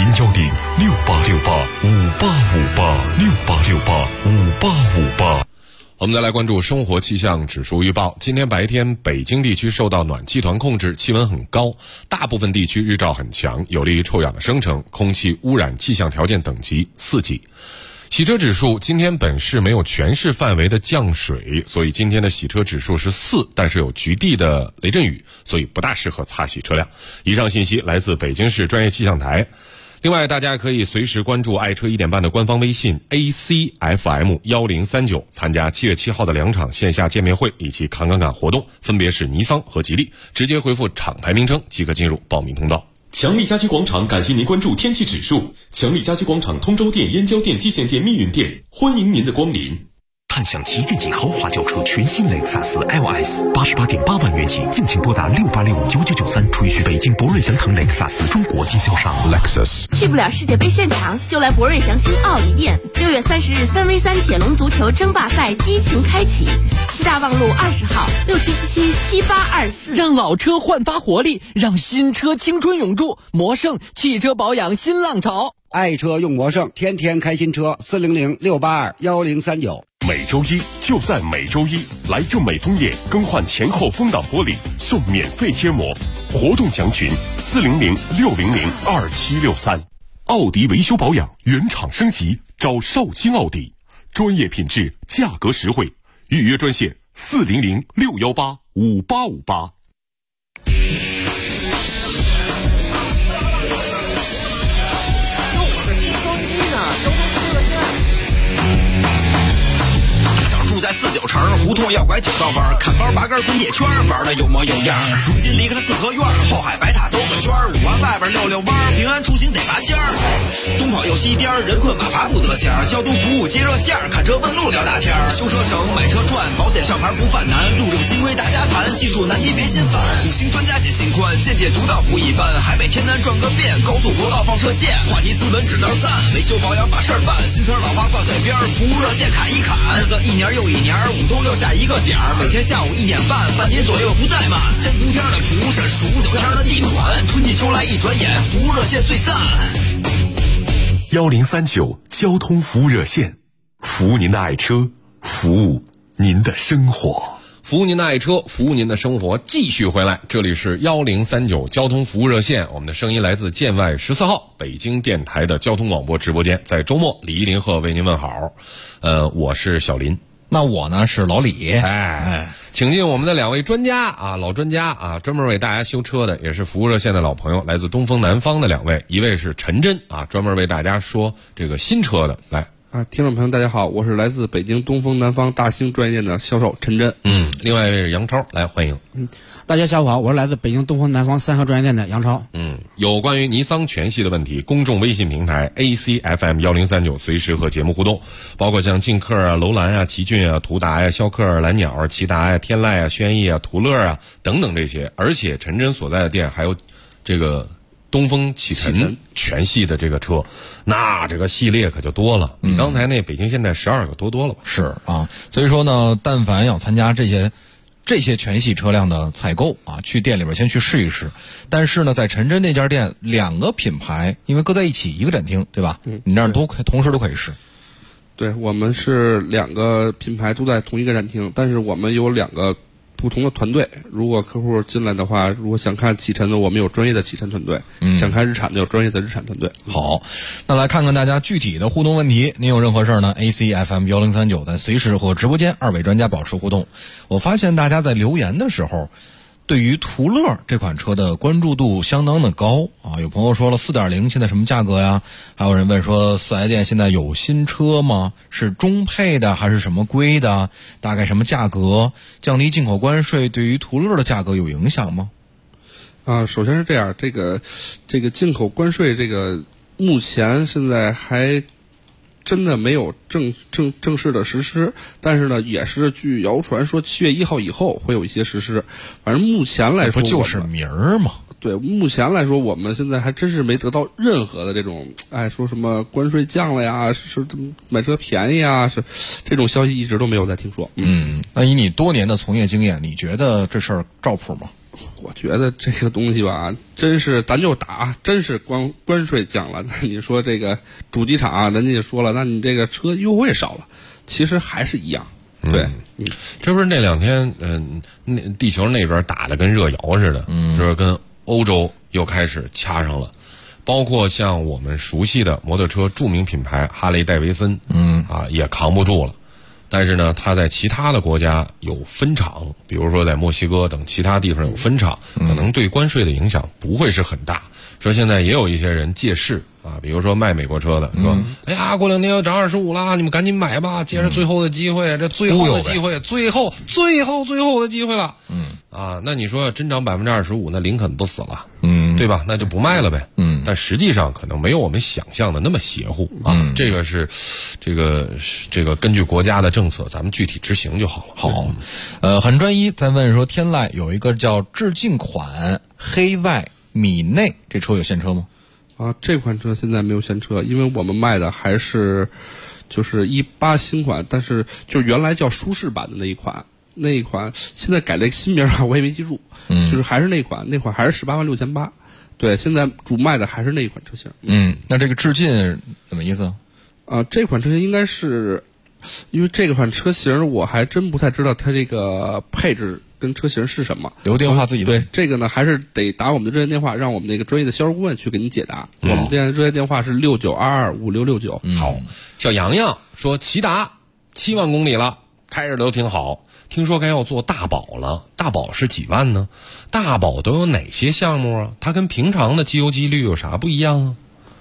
S15: ，0106868585858，68685858。
S12: 我们再来关注生活气象指数预报。今天白天，北京地区受到暖气团控制，气温很高，大部分地区日照很强，有利于臭氧的生成，空气污染气象条件等级4级。洗车指数，今天本市没有全市范围的降水，所以今天的洗车指数是4，但是有局地的雷阵雨，所以不大适合擦洗车辆。以上信息来自北京市专业气象台。另外，大家可以随时关注爱车1点半的官方微信 ACFM1039，参加7月7号的2场线下见面会以及侃侃侃活动，分别是尼桑和吉利，直接回复厂牌名称即可进入报名通道。
S23: 强力家居广场感谢您关注天气指数。强力家居广场通州店、燕郊店、蓟县店、密云店，欢迎您的光临。
S15: 探享旗舰级豪华轿车全新雷克萨斯 LS，88.8万元起，尽情拨打68659993，垂询北京博瑞祥腾雷克萨斯中国经销商 Lexus。
S24: 去不了世界杯现场，就来博瑞祥新奥迪店。6月30日3v3铁笼足球争霸赛激情开启，西大望路20号67777824。
S7: 让老车焕发活力，让新车青春永驻。魔盛汽车保养新浪潮，
S8: 爱车用魔盛，天天开新车。400-682-1039。
S22: 每周一就在每周一，来正美枫叶更换前后风挡玻璃送免费贴膜，活动详询400-600-2763。奥迪维修保养原厂升级，找绍兴奥迪，专业品质，价格实惠，预约专线400-618-5858。
S9: 住在49城， 胡同要拐9道弯，看包8根滚铁圈，玩的有模有样。如今离开了四合院，后海白塔兜个圈，5环外边溜溜弯，平安出行得拔尖儿。东跑又西颠，人困马乏不得闲，交通服务接热线，看车问路聊大天，修车省买车赚，保险上牌不犯难，路政新规大家谈，技术难题别心烦，五星专家解心宽，见解独到不一般，海北天南转个遍，高速国道放射线，话题斯文指点赞，维修保养把事儿办，新车老花挂嘴边，服务热线砍一砍，日子一年又一年，5都又下一个点儿，每天下午1点半，半年左右不怠慢，3伏天的服务是数9天的地暖，春季秋来一转眼，服务热线最赞。
S22: 1039交通服务热线，服务您的爱车，服务您的生活。
S12: 服务您的爱车，服务您的生活，继续回来。这里是1039交通服务热线，我们的声音来自建外14号北京电台的交通广播直播间，在周末李一林鹤为您问好。我是小林，
S6: 那我呢是老李。
S12: 请进我们的2位专家啊，老专家啊，专门为大家修车的，也是服务热线的老朋友，来自东风南方的2位，一位是陈真啊，专门为大家说这个新车的，来。
S10: 听众朋友大家好，我是来自北京东风南方大兴专业店的销售陈真。
S12: 另外一位是杨超，来欢迎。
S11: 大家下午好，我是来自北京东风南方3河专业店的杨超。
S12: 有关于尼桑全系的问题，公众微信平台 ACFM1039随时和节目互动，包括像劲客啊、楼兰啊、奇骏啊、途达呀、逍客、蓝鸟、骐达呀、天籁啊、轩逸啊、途乐啊等等这些，而且陈真所在的店还有这个东风启辰全系的这个车，那这个系列可就多了，比刚才那北京现代12个多了吧？
S6: 是啊，所以说呢，但凡要参加这些全系车辆的采购啊，去店里边先去试一试。但是呢，在陈真那家店，2个品牌因为搁在一起一个展厅，对吧？你那儿同时都可以试。
S10: 对，我们是2个品牌都在同一个展厅，但是我们有2个不同的团队。如果客户进来的话，如果想看启辰的，我们有专业的启辰团队；想看日产的，有专业的日产团队。
S6: 好，那来看看大家具体的互动问题。您有任何事儿呢 ？ACFM1039在随时和直播间2位专家保持互动。我发现大家在留言的时候，对于途乐这款车的关注度相当的高啊！有朋友说了 4.0 现在什么价格呀？还有人问说 4S 店现在有新车吗？是中配的还是什么规的？大概什么价格？降低进口关税对于途乐的价格有影响吗？
S10: 首先是这样，这个进口关税这个目前现在还真的没有正式的实施，但是呢，也是据谣传说7月1号以后会有一些实施。反正目前来说，
S6: 不就是名儿吗？
S10: 对，目前来说，我们现在还真是没得到任何的这种，说什么关税降了呀，是买车便宜啊，是这种消息一直都没有再听说。
S6: 那以你多年的从业经验，你觉得这事儿照谱吗？
S10: 我觉得这个东西吧，真是咱就打，真是关税降了，那你说这个主机厂人家也说了，那你这个车优惠少了，其实还是一样。对，
S12: 这不是那2天，那地球那边打得跟热窑似的，就是跟欧洲又开始掐上了，包括像我们熟悉的摩托车著名品牌哈雷戴维森，也扛不住了。但是呢，它在其他的国家有分厂，比如说在墨西哥等其他地方有分厂，可能对关税的影响不会是很大。说现在也有一些人借势啊，比如说卖美国车的说，哎呀，过2年要涨25了，你们赶紧买吧，借着最后的机会，这最后的机会，最后的机会了。那你说真涨25%，那林肯不死了，对吧？那就不卖了呗。但实际上可能没有我们想象的那么邪乎啊。这个是这个根据国家的政策，咱们具体执行就好了。
S6: 好，很专一在问说，天籁有一个叫致敬款黑外米内，这车有现车吗？
S10: 这款车现在没有现车，因为我们卖的还是就是18新款，但是就原来叫舒适版的那一款现在改了一个新名我也没记住，就是还是那款还是186800。对，现在主卖的还是那一款车型。
S6: 那这个致敬什么意思？
S10: 这款车型应该是，因为这款车型我还真不太知道它这个配置跟车型是什么。
S6: 留电话自己
S10: 对这个呢，还是得打我们的热线电话，让我们那个专业的销售顾问去给您解答。我们的热线电话是69225669。
S12: 好，小洋洋说骐达7万公里了，开着都挺好。听说该要做大保了，大保是几万呢？大保都有哪些项目啊？它跟平常的机油机滤有啥不一样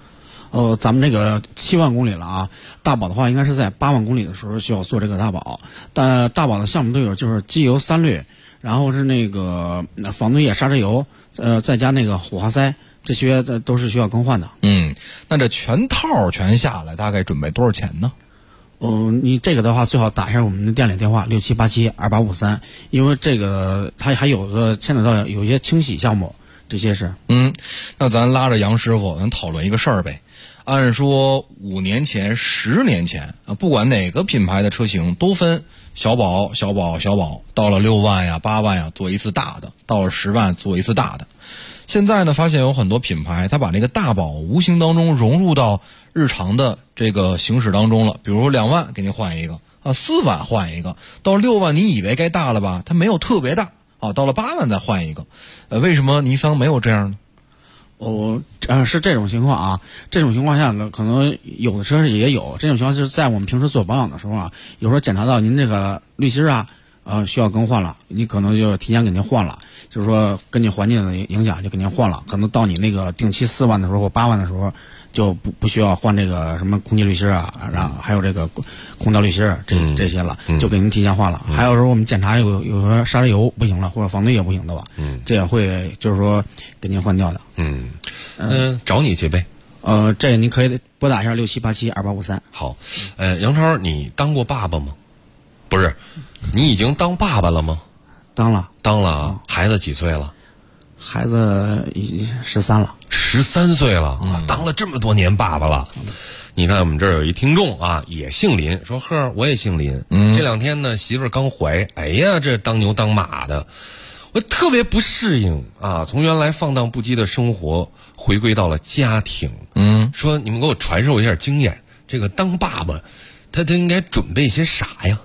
S11: 咱们这个7万公里了啊，大保的话应该是在8万公里的时候需要做这个大保，但大保的项目都有，就是机油3滤，然后是那个防冻液、刹车油，再加那个火花塞，这些都是需要更换的。
S6: 那这全套全下来大概准备多少钱呢？
S11: 你这个的话最好打一下我们的店里电话67872853，因为这个它还有个牵扯到有一些清洗项目，这些是。
S6: 那咱拉着杨师傅，咱讨论一个事儿呗。按说5年前、10年前啊，不管哪个品牌的车型都分小保、小保、小保，到了6万呀、8万呀做一次大的，到了10万做一次大的。现在呢，发现有很多品牌，它把那个大保无形当中融入到日常的这个行驶当中了。比如说2万给您换一个啊，4万换一个，到6万你以为该大了吧？它没有特别大啊，到了8万再换一个。为什么尼桑没有这样呢？
S11: 是这种情况啊。这种情况下呢，可能有的车也有这种情况，就是在我们平时做保养的时候啊，有时候检查到您这个滤芯啊，需要更换了，你可能就提前给您换了，就是说根据环境的影响就给您换了。可能到你那个定期4万的时候或8万的时候，就不需要换这个什么空气滤芯啊，然后还有这个空调滤芯这些了，就给您提前换了。还有时候我们检查有说刹车油不行了，或者防冻液不行的吧，这也会就是说给您换掉的。
S12: 找你结备。
S11: 这个您可以拨打一下67872853。
S12: 好，杨超，你当过爸爸吗？不是，你已经当爸爸了吗？
S11: 当了
S12: 啊。孩子几岁了？
S11: 孩子13了。
S12: 13岁了啊，当了这么多年爸爸了。你看我们这儿有一听众啊，也姓林，说呵，我也姓林。这2天呢，媳妇儿刚怀，哎呀，这当牛当马的，我特别不适应啊。从原来放荡不羁的生活回归到了家庭。说你们给我传授一下经验，这个当爸爸，他应该准备些啥呀？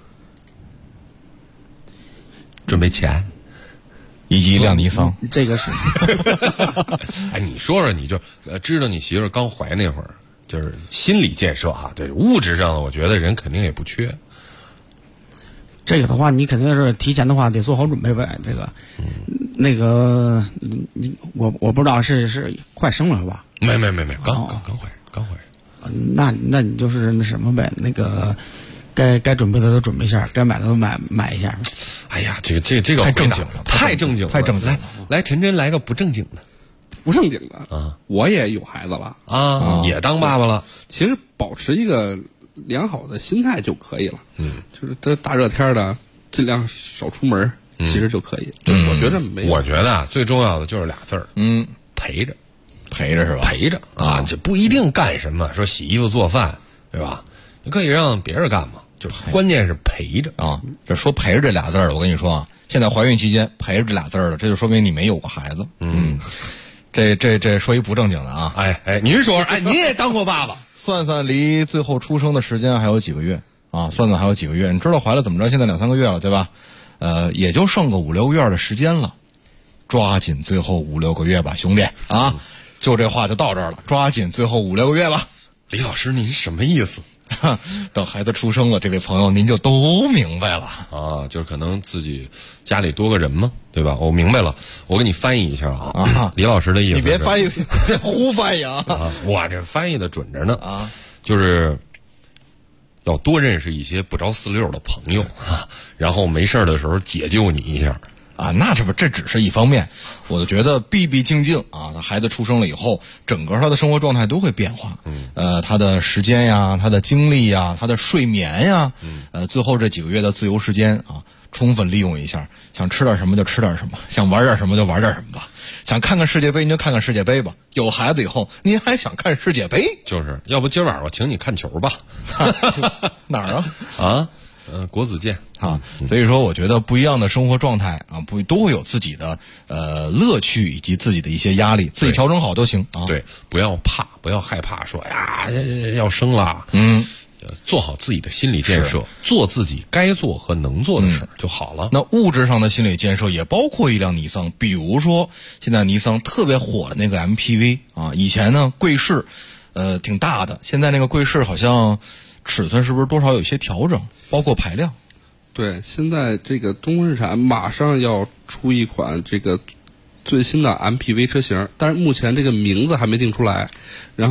S12: 准备钱，
S6: 以及一辆尼桑。
S11: 这个是。
S12: 哎，你说说，你就知道你媳妇儿刚怀那会儿，就是心理建设啊，对物质上的，我觉得人肯定也不缺。
S11: 这个的话，你肯定是提前的话得做好准备呗。这个，那个，我不知道是快生了是吧？
S12: 没，刚怀。
S11: 那你就是那什么呗，那个。该准备的都准备一下，该买的都买一下。
S12: 哎呀，这个
S6: 太正经了，
S12: 太正经了。来，陈真来个不正经的。
S10: 不正经的啊！我也有孩子了
S12: 啊，也当爸爸了。
S10: 其实保持一个良好的心态就可以了。就是这大热天的，尽量少出门，其实就可以。我觉得没有。
S12: 我觉得最重要的就是俩字儿，陪着是吧？陪着啊，这不一定干什么，说洗衣服做饭，对吧？你可以让别人干嘛，就是关键是陪着
S6: 啊。这说陪着这俩字儿，我跟你说啊，现在怀孕期间陪着这俩字儿了，这就说明你没有过孩子。这说一不正经的啊。
S12: 哎，您说，您也当过爸爸，
S6: 算算离最后出生的时间还有几个月啊？算还有几个月？你知道怀了怎么着？现在2-3个月了，对吧？也就剩个5-6个月的时间了，抓紧最后5-6个月吧，兄弟啊！就这话就到这儿了，抓紧最后5-6个月吧。
S12: 李老师，您什么意思？
S6: 等孩子出生了，这位朋友您就都明白了
S12: 啊，就是可能自己家里多个人嘛，对吧？我明白了，我给你翻译一下啊。李老师的意思，
S6: 你别翻译，胡翻译啊！
S12: 我这翻译的准着呢啊，就是要多认识一些不着四六的朋友啊，然后没事的时候解救你一下。
S6: 啊，那这只是一方面，我就觉得毕竟啊，他孩子出生了以后，整个他的生活状态都会变化。他的时间呀，他的精力呀，他的睡眠呀，最后这几个月的自由时间啊，充分利用一下，想吃点什么就吃点什么，想玩点什么就玩点什么吧，想看看世界杯您就看看世界杯吧。有孩子以后，您还想看世界杯？
S12: 就是要不今晚我请你看球吧？
S6: 哪儿啊？
S12: 啊？国子监
S6: 啊，所以说我觉得不一样的生活状态啊，都会有自己的乐趣以及自己的一些压力，自己调整好都行啊。
S12: 对，不要害怕说呀要生了，做好自己的心理建设，做自己该做和能做的事就好了。
S6: 那物质上的心理建设也包括一辆尼桑，比如说现在尼桑特别火的那个 MPV 啊，以前呢贵士挺大的，现在那个贵士好像尺寸是不是多少有些调整，包括排量。
S10: 对，现在这个东风日产马上要出一款这个最新的 MPV 车型，但是目前这个名字还没定出来，然后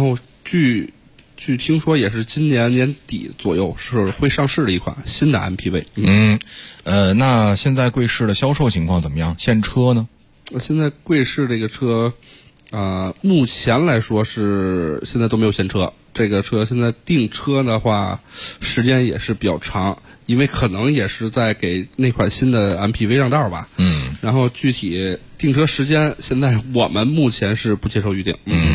S10: 据听说也是今年年底左右是会上市的一款新的 MPV。
S6: 那现在贵市的销售情况怎么样？现车呢？
S10: 现在贵市这个车，目前来说是现在都没有现车。这个车现在订车的话，时间也是比较长，因为可能也是在给那款新的 MPV 让道吧。然后具体订车时间，现在我们目前是不接受预定。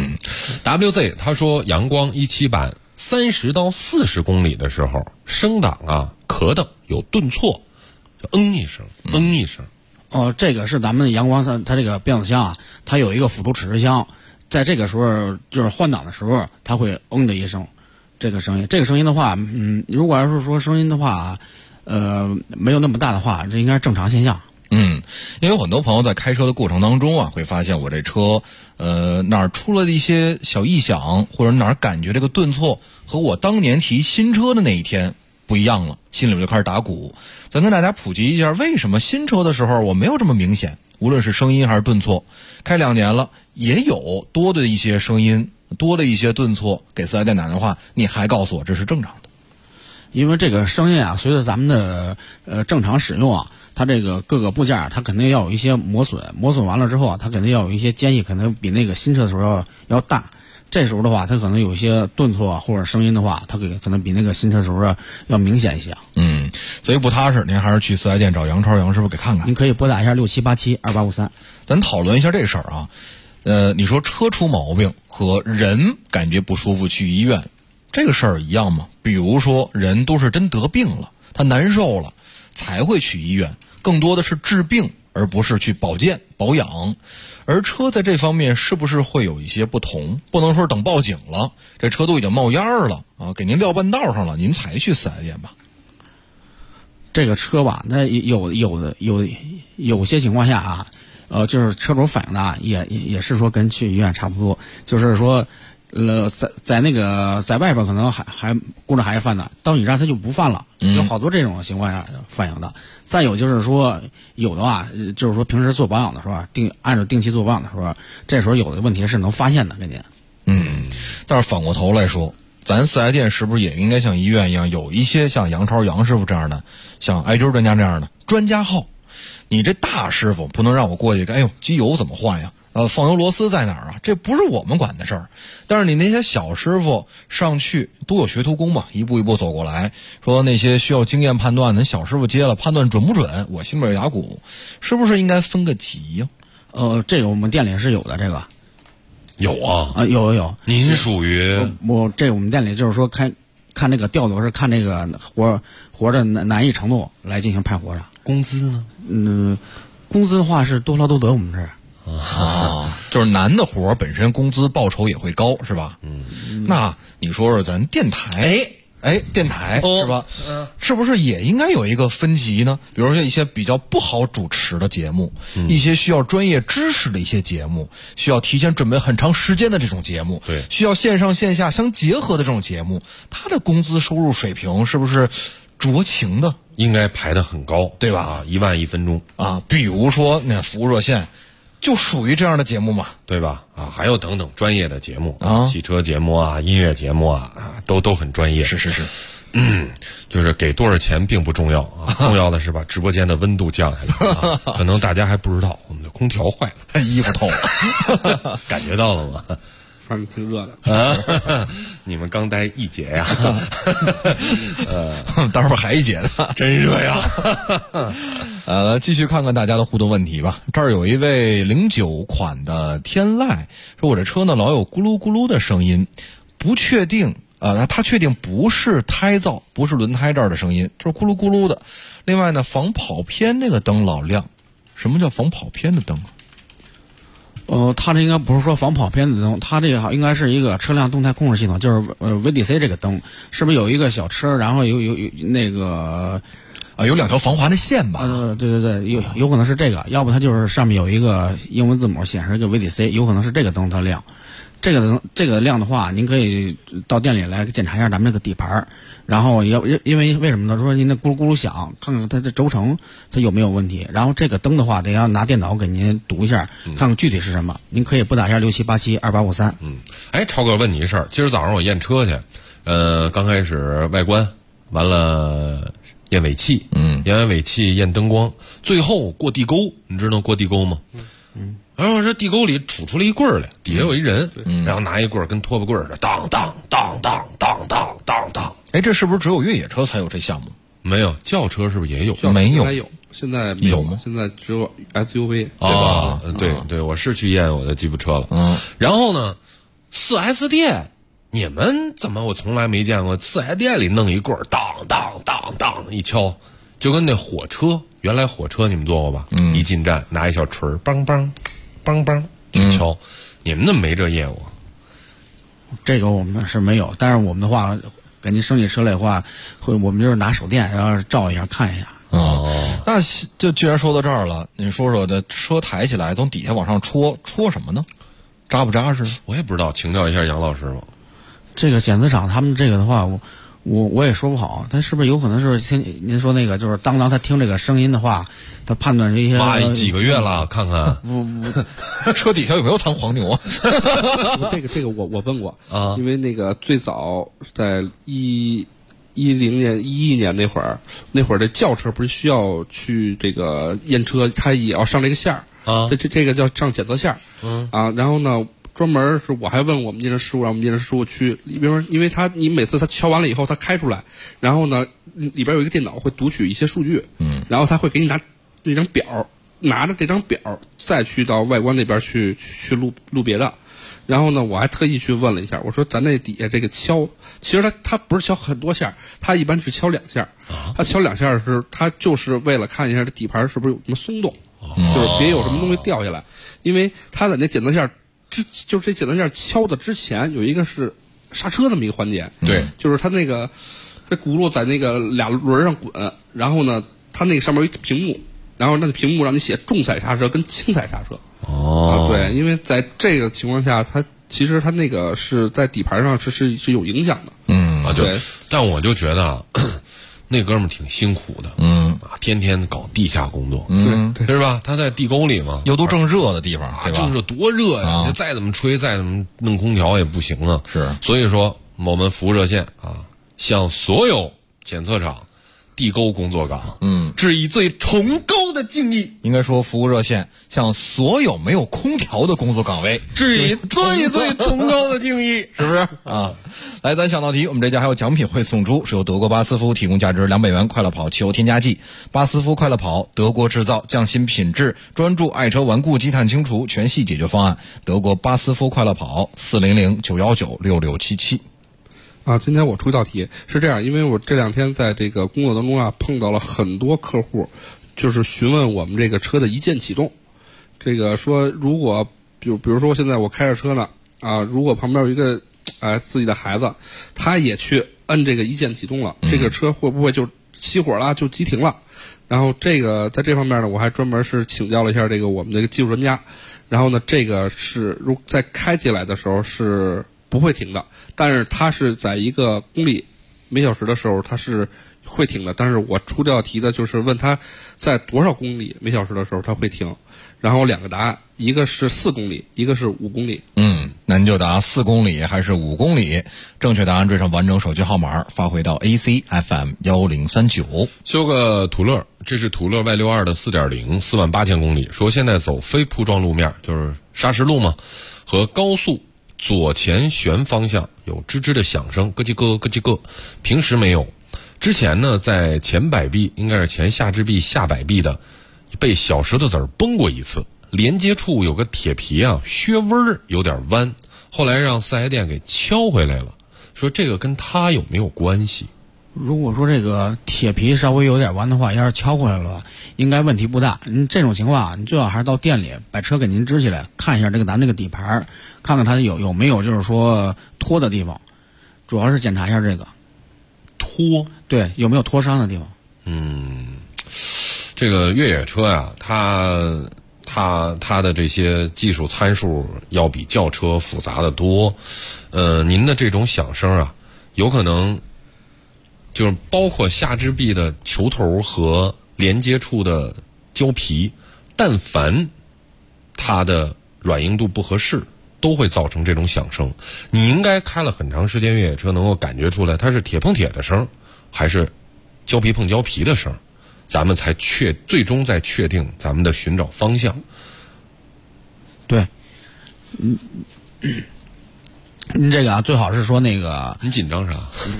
S12: WZ 他说，阳光17版30到40公里的时候，升档啊、可等有顿挫，就一声。
S11: 这个是咱们阳光它这个变速箱啊，它有一个辅助齿式箱，在这个时候就是换挡的时候，它会的一声，这个声音的话，如果要是说声音的话，没有那么大的话，这应该是正常现象。
S6: 因为有很多朋友在开车的过程当中啊，会发现我这车哪儿出了一些小异响，或者哪儿感觉这个顿挫和我当年提新车的那一天不一样了，心里面就开始打鼓。咱跟大家普及一下，为什么新车的时候我没有这么明显，无论是声音还是顿挫，开2年了也有多的一些声音，多的一些顿挫，给4S店打电话，你还告诉我这是正常的。
S11: 因为这个声音啊，随着咱们的正常使用啊，它这个各个部件它肯定要有一些磨损完了之后啊，它肯定要有一些间隙，可能比那个新车的时候要大。这时候的话，它可能有一些顿挫或者声音的话，它可能比那个新车的时候要明显一些。
S6: 所以不踏实，您还是去4S店找杨超杨师傅给看看。
S11: 您可以拨打一下67872853。
S6: 咱讨论一下这事儿啊。你说车出毛病和人感觉不舒服去医院，这个事儿一样吗？比如说人都是真得病了，他难受了才会去医院，更多的是治病而不是去保健保养。而车在这方面是不是会有一些不同？不能说等报警了，这车都已经冒烟了啊，给您撂半道上了，您才去4S店吧。
S11: 这个车吧，那有些情况下啊，就是车主反映的啊，也是说跟去医院差不多，就是说在那个在外边可能还故障还犯的，到你这儿他就不犯了，有好多这种情况下反映的。再有就是说有的话，就是说平时做保养的时候按照定期做保养的时候，这时候有的问题是能发现的，给您。
S6: 但是反过头来说，咱4S店是不是也应该像医院一样，有一些像杨超杨师傅这样的，像艾灸专家这样的专家号？你这大师傅不能让我过去，哎呦，机油怎么换呀？放油螺丝在哪儿啊？这不是我们管的事儿。但是你那些小师傅上去都有学徒工嘛，一步一步走过来，说那些需要经验判断的小师傅接了，判断准不准？我心里有牙鼓，是不是应该分个级呀？
S11: 这个我们店里是有的，这个
S12: 有啊，
S11: 有。
S12: 您属于
S11: 这我们店里就是说看这个调度是看这个活的难易程度来进行派活的。
S12: 工资呢？
S11: 工资的话是多劳多得，我们这儿。
S6: 就是难的活本身工资报酬也会高，是吧？那你说说咱电台，电台是吧？是不是也应该有一个分级呢？比如说一些比较不好主持的节目，一些需要专业知识的一些节目，需要提前准备很长时间的这种节目，
S12: 对，
S6: 需要线上线下相结合的这种节目，它的工资收入水平是不是酌情的？
S12: 应该排得很高，
S6: 对吧
S12: ？1万1分钟
S6: 啊，比如说那服务热线。就属于这样的节目嘛，
S12: 对吧？还有等等专业的节目汽车节目啊、音乐节目啊，都很专业。
S6: 是。
S12: 就是给多少钱并不重要啊，重要的是把直播间的温度降下来。可能大家还不知道，我们的空调坏了，
S6: 衣服透了，
S12: 感觉到了吗？
S10: 反正挺热的
S12: 啊！你们刚待1节呀，
S6: 待会儿还1节呢，
S12: 真热呀！
S6: 继续看看大家的互动问题吧。这儿有一位09款的天籁说，我这车呢老有咕噜咕噜的声音，不确定他确定不是胎噪，不是轮胎这儿的声音，就是咕噜咕噜的。另外呢，防跑偏那个灯老亮。什么叫防跑偏的灯？
S11: 它这应该不是说防跑偏的灯，它这个应该是一个车辆动态控制系统，就是VDC 这个灯，是不是有一个小车，然后有那个
S6: 有2条防滑的线吧？
S11: 对，有可能是这个，要不它就是上面有一个英文字母显示一个 VDC， 有可能是这个灯它亮。 这个量的话，您可以到店里来检查一下咱们这个底盘，然后因为什么呢？说您的咕噜咕噜响，看看它的轴承它有没有问题。然后这个灯的话，得要拿电脑给您读一下，看看具体是什么。您可以拨打一下67872853。
S12: 哎，超哥问你一事儿，今儿早上我验车去，刚开始外观，完了验尾气，验完尾气验灯光，最后过地沟，你知道过地沟吗？然后这地沟里杵出来一棍儿来，底下有一人，然后拿一棍儿跟拖把棍儿似的，当当当当当当当当。
S6: 哎，这是不是只有越野车才有这项目？
S12: 没有，轿车是不是也有？
S6: 没有，
S10: 现在没有吗？现在只有 SUV， 对
S12: 吧？对，我是去验我的吉普车了。然后呢，4S 店，你们怎么我从来没见过4S 店里弄一棍儿，当当当当一敲，就跟那火车，原来火车你们坐过吧？一进站拿一小锤儿，梆梆梆梆去敲，你们怎么没这业务？
S11: 这个我们是没有，但是我们的话，给您升级车类的话，我们就是拿手电，然后照一下看一下。
S6: 那就既然说到这儿了，您说说的车抬起来从底下往上戳什么呢？扎不扎实？
S12: 我也不知道，请教一下杨老师吧。
S11: 这个检测厂他们这个的话，我也说不好，他是不是有可能是听您说那个，就是当他听这个声音的话，他判断一些。
S12: 妈，几个月了，看看。
S6: 车底下有没有藏黄牛啊？
S10: 这个我问过啊，因为那个最早在2010年、2011年那会儿这轿车不是需要去这个验车，它也要上这个线儿啊，这个叫上检测线儿，然后呢。专门是我还问我们验车师傅，让我们验车师傅去，比如说，因为你每次他敲完了以后，他开出来，然后呢，里边有一个电脑会读取一些数据，然后他会给你拿那张表，拿着这张表再去到外观那边去录别的，然后呢，我还特意去问了一下，我说咱那底下这个敲，其实他不是敲很多下，他一般只敲2下，他敲2下是他就是为了看一下这底盘是不是有什么松动，就是别有什么东西掉下来，因为他在那检测线。就是这检测线敲的之前有一个是刹车那么一个环节，
S12: 对，
S10: 就是它那个这轱辘在那个俩轮上滚，然后呢，它那个上面有一屏幕，然后那个屏幕让你写重踩刹车跟轻踩刹车。对，因为在这个情况下，其实它那个是在底盘上是有影响的。
S12: 对，但我就觉得。那哥们儿挺辛苦的，天天搞地下工作，是吧？他在地沟里嘛，
S6: 又都正热的地方，对吧？
S12: 正热多热呀！你再怎么吹，再怎么弄空调也不行啊。
S6: 是，
S12: 所以说我们服务热线啊，向所有检测厂、地沟工作岗，致以最崇高的敬意。
S6: 应该说，服务热线向所有没有空调的工作岗位
S12: 致以最崇高的敬意，
S6: 是不是啊？来，咱想到题，我们这家还有奖品会送出，是由德国巴斯夫提供价值200元快乐跑汽油添加剂。巴斯夫快乐跑，德国制造，匠心品质，专注爱车顽固积碳清除全系解决方案。德国巴斯夫快乐跑，400-919-6677。
S10: 今天我出一道题是这样，因为我这2天在这个工作当中碰到了很多客户，就是询问我们这个车的一键启动。这个说，如果比如说现在我开着车呢，如果旁边有一个自己的孩子，他也去摁这个一键启动了，这个车会不会就熄火了，就急停了？然后这个在这方面呢，我还专门是请教了一下这个我们的技术专家。然后呢，这个是在开起来的时候是不会停的，但是它是在1个公里每小时的时候它是会停的。但是我出这道题的就是问他在多少公里每小时的时候它会停，然后2个答案，一个是4公里，一个是5公里。
S6: 那您就答4公里还是5公里？正确答案缀上完整手机号码，发回到 ACFM1039。
S12: 修个途乐，这是途乐 Y62的 4.0，48000公里。说现在走非铺装路面，就是砂石路嘛，和高速左前悬方向有吱吱的响声，咯叽咯咯叽咯，平时没有。之前呢，在前摆臂，应该是前下支臂下摆臂的，被小石头子儿崩过一次，连接处有个铁皮削纹儿有点弯，后来让4S店给敲回来了。说这个跟他有没有关系？
S11: 如果说这个铁皮稍微有点弯的话，要是敲回来了，应该问题不大。这种情况你最好还是到店里把车给您支起来，看一下咱这个底盘，看看它有没有就是说脱的地方，主要是检查一下这个
S12: 脱，
S11: 对，有没有脱伤的地方。
S12: 这个越野车呀，它它的这些技术参数要比轿车复杂的多。您的这种响声啊，有可能就是包括下支臂的球头和连接处的胶皮，但凡它的软硬度不合适，都会造成这种响声。你应该开了很长时间越野车，能够感觉出来它是铁碰铁的声，还是胶皮碰胶皮的声，咱们才最终再确定咱们的寻找方向。
S11: 对，您这个啊，最好是说那个，
S12: 你紧张啥？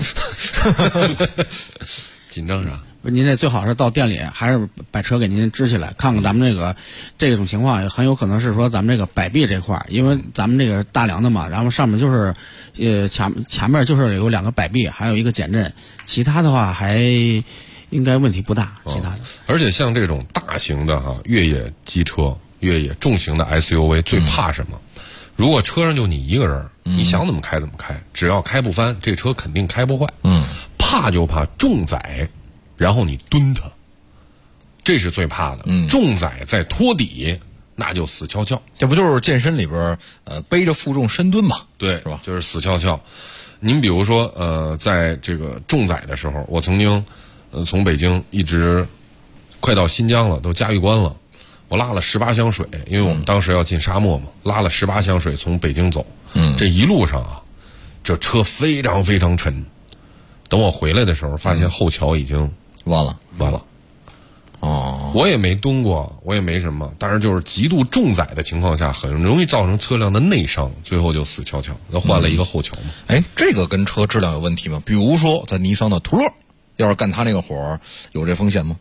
S12: 紧张啥？
S11: 您这最好是到店里，还是把车给您支起来，看看咱们这种情况，很有可能是说咱们这个摆臂这块，因为咱们这个大梁的嘛，然后上面就是前面就是有2个摆臂，还有一个减震，其他的话还应该问题不大。其他的，
S12: 而且像这种大型的越野机车、越野重型的 SUV 最怕什么？如果车上就你一个人，你想怎么开怎么开，只要开不翻，这车肯定开不坏。怕就怕重载，然后你蹲它，这是最怕的。重载再拖底，那就死翘翘。
S6: 这不就是健身里边背着负重深蹲嘛？
S12: 对，是吧？就是死翘翘。您比如说在这个重载的时候，我曾经从北京一直快到新疆了，都嘉峪关了。我拉了18箱水，因为我们当时要进沙漠嘛，拉了18箱水从北京走。这一路上啊，这车非常非常沉。等我回来的时候，发现后桥已经
S6: 完了。哦，
S12: 我也没蹲过，我也没什么，但是就是极度重载的情况下，很容易造成车辆的内伤，最后就死翘翘。那换了一个后桥嘛。
S6: 这个跟车质量有问题吗？比如说在尼桑的途乐，要是干他那个活，有这风险吗？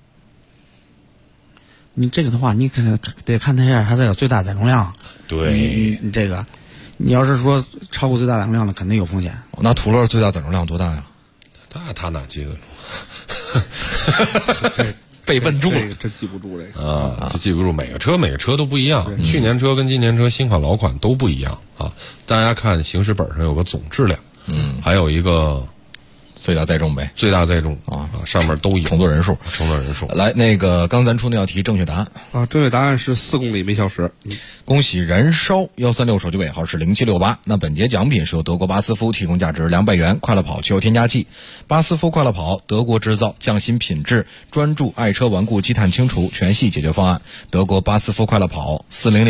S11: 你这个的话，你得看它一下它这个最大载重量。
S12: 对，
S11: 你这个，你要是说超过最大载重量的，肯定有风险。
S6: 那途乐最大载重量多大呀？
S12: 他哪记得住？
S6: 被问住了，
S10: 真记不住这个
S12: 啊，这记不住。每个车都不一样，去年车跟今年车新款老款都不一样啊。大家看行驶本上有个总质量，还有一个
S6: 最大载重呗，
S12: 最大载重啊，上面都有
S6: 乘坐人数。来，那个刚咱出那道题正确答案
S10: 啊，正确答案是4公里每小时。
S6: 恭喜燃烧136手机尾号是0768。那本节奖品是由德国巴斯夫提供价值200元快乐跑汽油添加剂。巴斯夫快乐跑，德国制造，匠心品质，专注爱车顽固积碳清除全系解决方案。德国巴斯夫快乐跑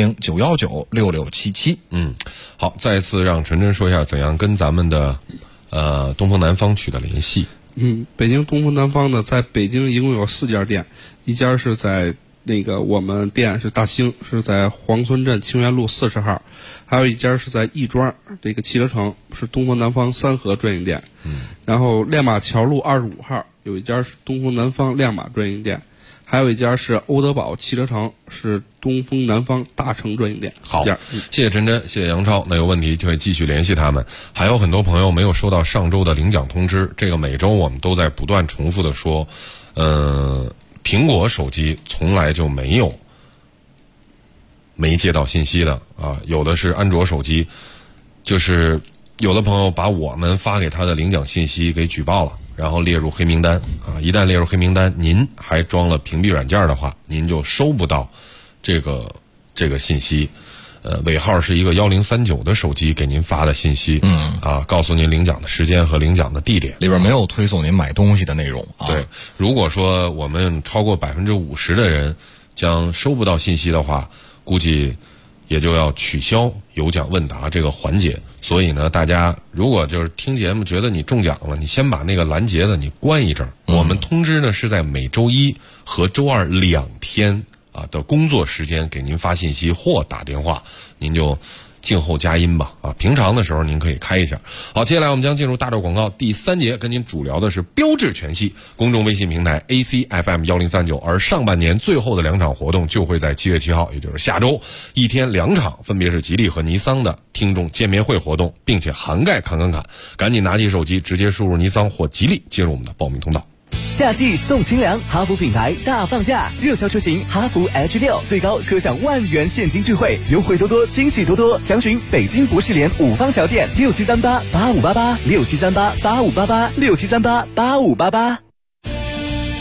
S6: 400-919-6677。
S12: 好，再一次让陈真说一下怎样跟咱们的东风南方取得联系。
S10: 北京东风南方呢，在北京一共有4家店，一家是在那个我们店是大兴，是在黄村镇清源路40号，还有一家是在亦庄这个汽车城，是东风南方三河专营店。然后亮马桥路25号有一家是东风南方亮马专营店，还有一家是欧德堡汽车城，是东风南方大成专营店。
S12: 好，谢谢陈真，谢谢杨超。那有问题就会继续联系他们。还有很多朋友没有收到上周的领奖通知，这个每周我们都在不断重复的说，苹果手机从来就没有没接到信息的啊，有的是安卓手机，就是有的朋友把我们发给他的领奖信息给举报了，然后列入黑名单啊。一旦列入黑名单，您还装了屏蔽软件的话，您就收不到这个信息。尾号是一个1039的手机给您发的信息，告诉您领奖的时间和领奖的地点，
S6: 里边没有推送您买东西的内容啊。
S12: 对，如果说我们超过50%的人将收不到信息的话，估计也就要取消有奖问答这个环节。所以呢，大家如果就是听节目觉得你中奖了，你先把那个拦截的你关一阵。我们通知呢是在每周一和周二2天的工作时间给您发信息或打电话，您就静候佳音吧啊！平常的时候您可以开一下。好，接下来我们将进入大众广告第3节，跟您主聊的是标致全系公众微信平台 ACFM1039，而上半年最后的2场活动就会在7月7号，也就是下周1天2场，分别是吉利和尼桑的听众见面会活动，并且涵盖侃，赶紧拿起手机直接输入尼桑或吉利进入我们的报名通道。
S21: 夏季送清凉，哈弗品牌大放价，热销车型哈弗 H6 最高可享10000元现金钜惠，优惠多多，惊喜多多，详询北京博士联5方桥店67388588 67388588 67388588。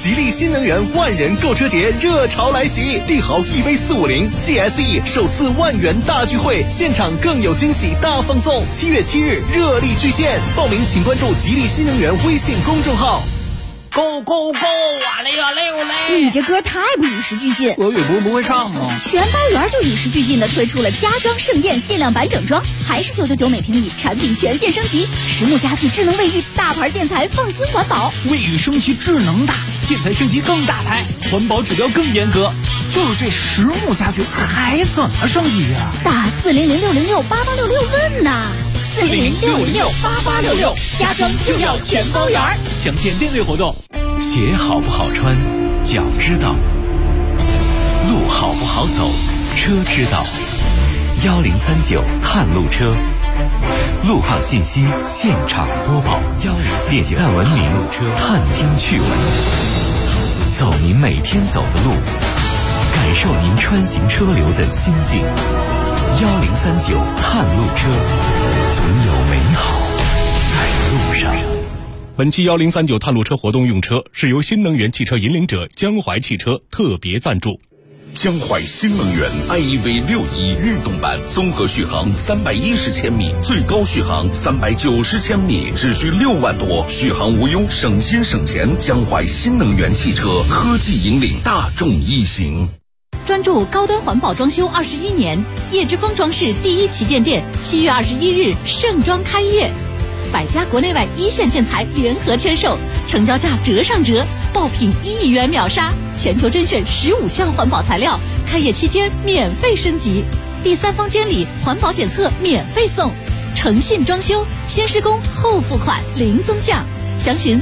S4: 吉利新能源万人购车节热潮来袭，帝豪 EV450 GSE 首次万元大聚会，现场更有惊喜大放送。7月7日热力巨献，报名请关注吉利新能源微信公众号。
S17: Go go go！ 哇嘞哇嘞哇嘞！
S14: 你这歌太不与时俱进。
S17: 俄语不会唱吗？
S14: 全班园就与时俱进的推出了家装盛宴限量版整装，还是999每平米，产品全线升级，实木家具、智能卫浴，大牌建材，放心环保。
S17: 卫浴升级智能大，建材升级更大牌，环保指标更严格。就是这实木家具还怎么升级呀？
S14: 打400-606-8866问呐！400-606-8866，家装就要全包圆。
S17: 详见店内活动。
S3: 鞋好不好穿，脚知道；路好不好走，车知道。1039探路车，路况信息现场播报。点赞文明探听趣闻，走您每天走的路，感受您穿行车流的心境。1039探路车，总有美好在路上。
S18: 本期1039探路车活动用车是由新能源汽车引领者江淮汽车特别赞助。
S15: 江淮新能源 iEV61运动版，综合续航310千米，最高续航390千米，只需6万多，续航无忧，省心省钱。江淮新能源汽车科技引领大众一行。
S1: 专注高端环保装修21年，叶之峰装饰第一旗舰店7月21日盛装开业，100家国内外一线建材联合签售，成交价折上折，爆品1亿元秒杀，全球甄选15项环保材料，开业期间免费升级，第3方监理环保检测免费送，诚信装修，先施工后付款零增项，详询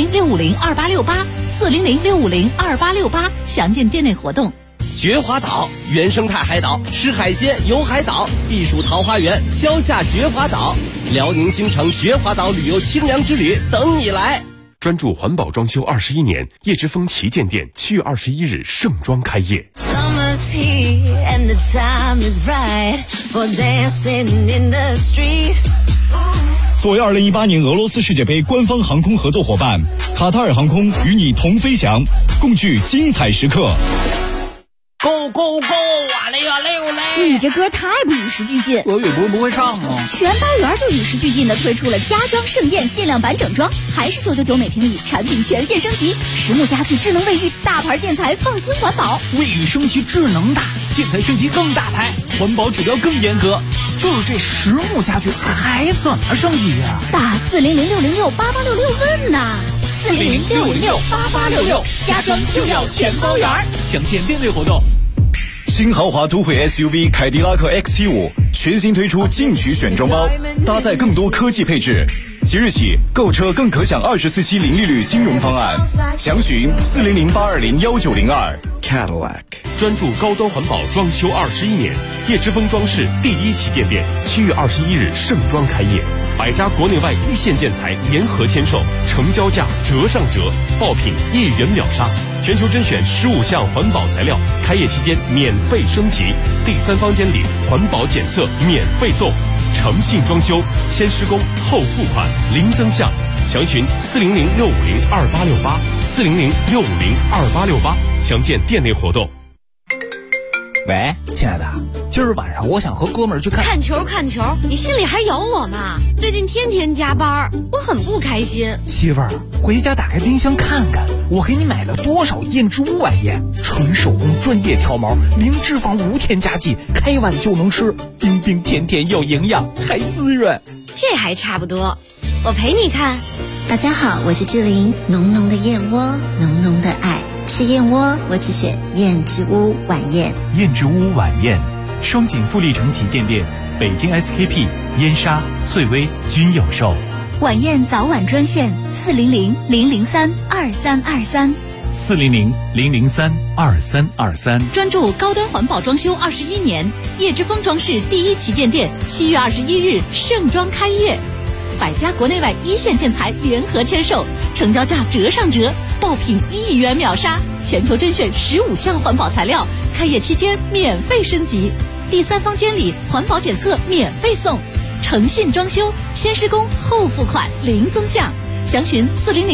S1: 400-650-2868，400-650-2868，详见店内活动。
S19: 绝华岛原生态海岛，吃海鲜游海岛，避暑桃花源，消夏绝华岛，辽宁新城绝华岛旅游清凉之旅等你来。
S23: 专注环保装修21年，叶之峰旗舰店7月21日盛装开业。
S20: 作为2018年俄罗斯世界杯官方航空合作伙伴，卡塔尔航空与你同飞翔，共聚精彩时刻。
S17: Go go go！ 哇嘞哇嘞哇嘞！
S14: 你这歌太不与时俱进。
S17: 俄语不会唱吗？
S14: 全班园就与时俱进的推出了家装盛宴限量版整装，还是999每平米，产品全线升级，实木家具、智能卫浴，大牌建材，放心环保。
S17: 卫浴升级智能大，建材升级更大牌，环保指标更严格。就是这实木家具还怎么升级呀？
S14: 打400-606-8866问呐！400-606-8866，家装就要全包圆。
S17: 详见店内活动。
S20: 新豪华都会 SUV 凯迪拉克 XT5 全新推出进取选装包，搭载更多科技配置。即日起购车更可享24期零利率金融方案，详询400-820-1902。Cadillac
S23: 专注高端环保装修21年，叶之峰装饰第一旗舰店7月21日盛装开业，100家国内外一线建材联合签售，成交价折上折，爆品1亿元秒杀，全球甄选15项环保材料，开业期间免费升级，第3方监理环保检测免费送，诚信装修，先施工后付款零增项，详询400-650-2868，400-650-2868，详见店内活动。
S17: 喂，亲爱的，今儿晚上我想和哥们儿去
S24: 看球。你心里还有我吗？最近天天加班，我很不开心。
S17: 媳妇儿，回家打开冰箱看看，我给你买了多少燕之屋晚宴，纯手工专业挑毛，零脂肪无添加剂，开碗就能吃，冰冰甜甜有营养，还滋润。
S24: 这还差不多，我陪你看。
S25: 大家好，我是志玲，浓浓的燕窝，浓浓的爱。吃燕窝，我只选燕之屋晚宴。
S26: 燕之屋晚宴，双井富力城旗舰店、北京 SKP、燕莎、翠微均有售。
S14: 晚宴早晚专线400-003-2323。
S26: 400-003-2323。
S1: 专注高端环保装修21年，叶之峰装饰第一旗舰店7月21日盛装开业，100家国内外一线建材联合签售，成交价折上折，爆品1亿元秒杀，全球甄选15项环保材料，开业期间免费升级，第3方监理环保检测免费送，诚信装修，先施工后付款零增项， 详询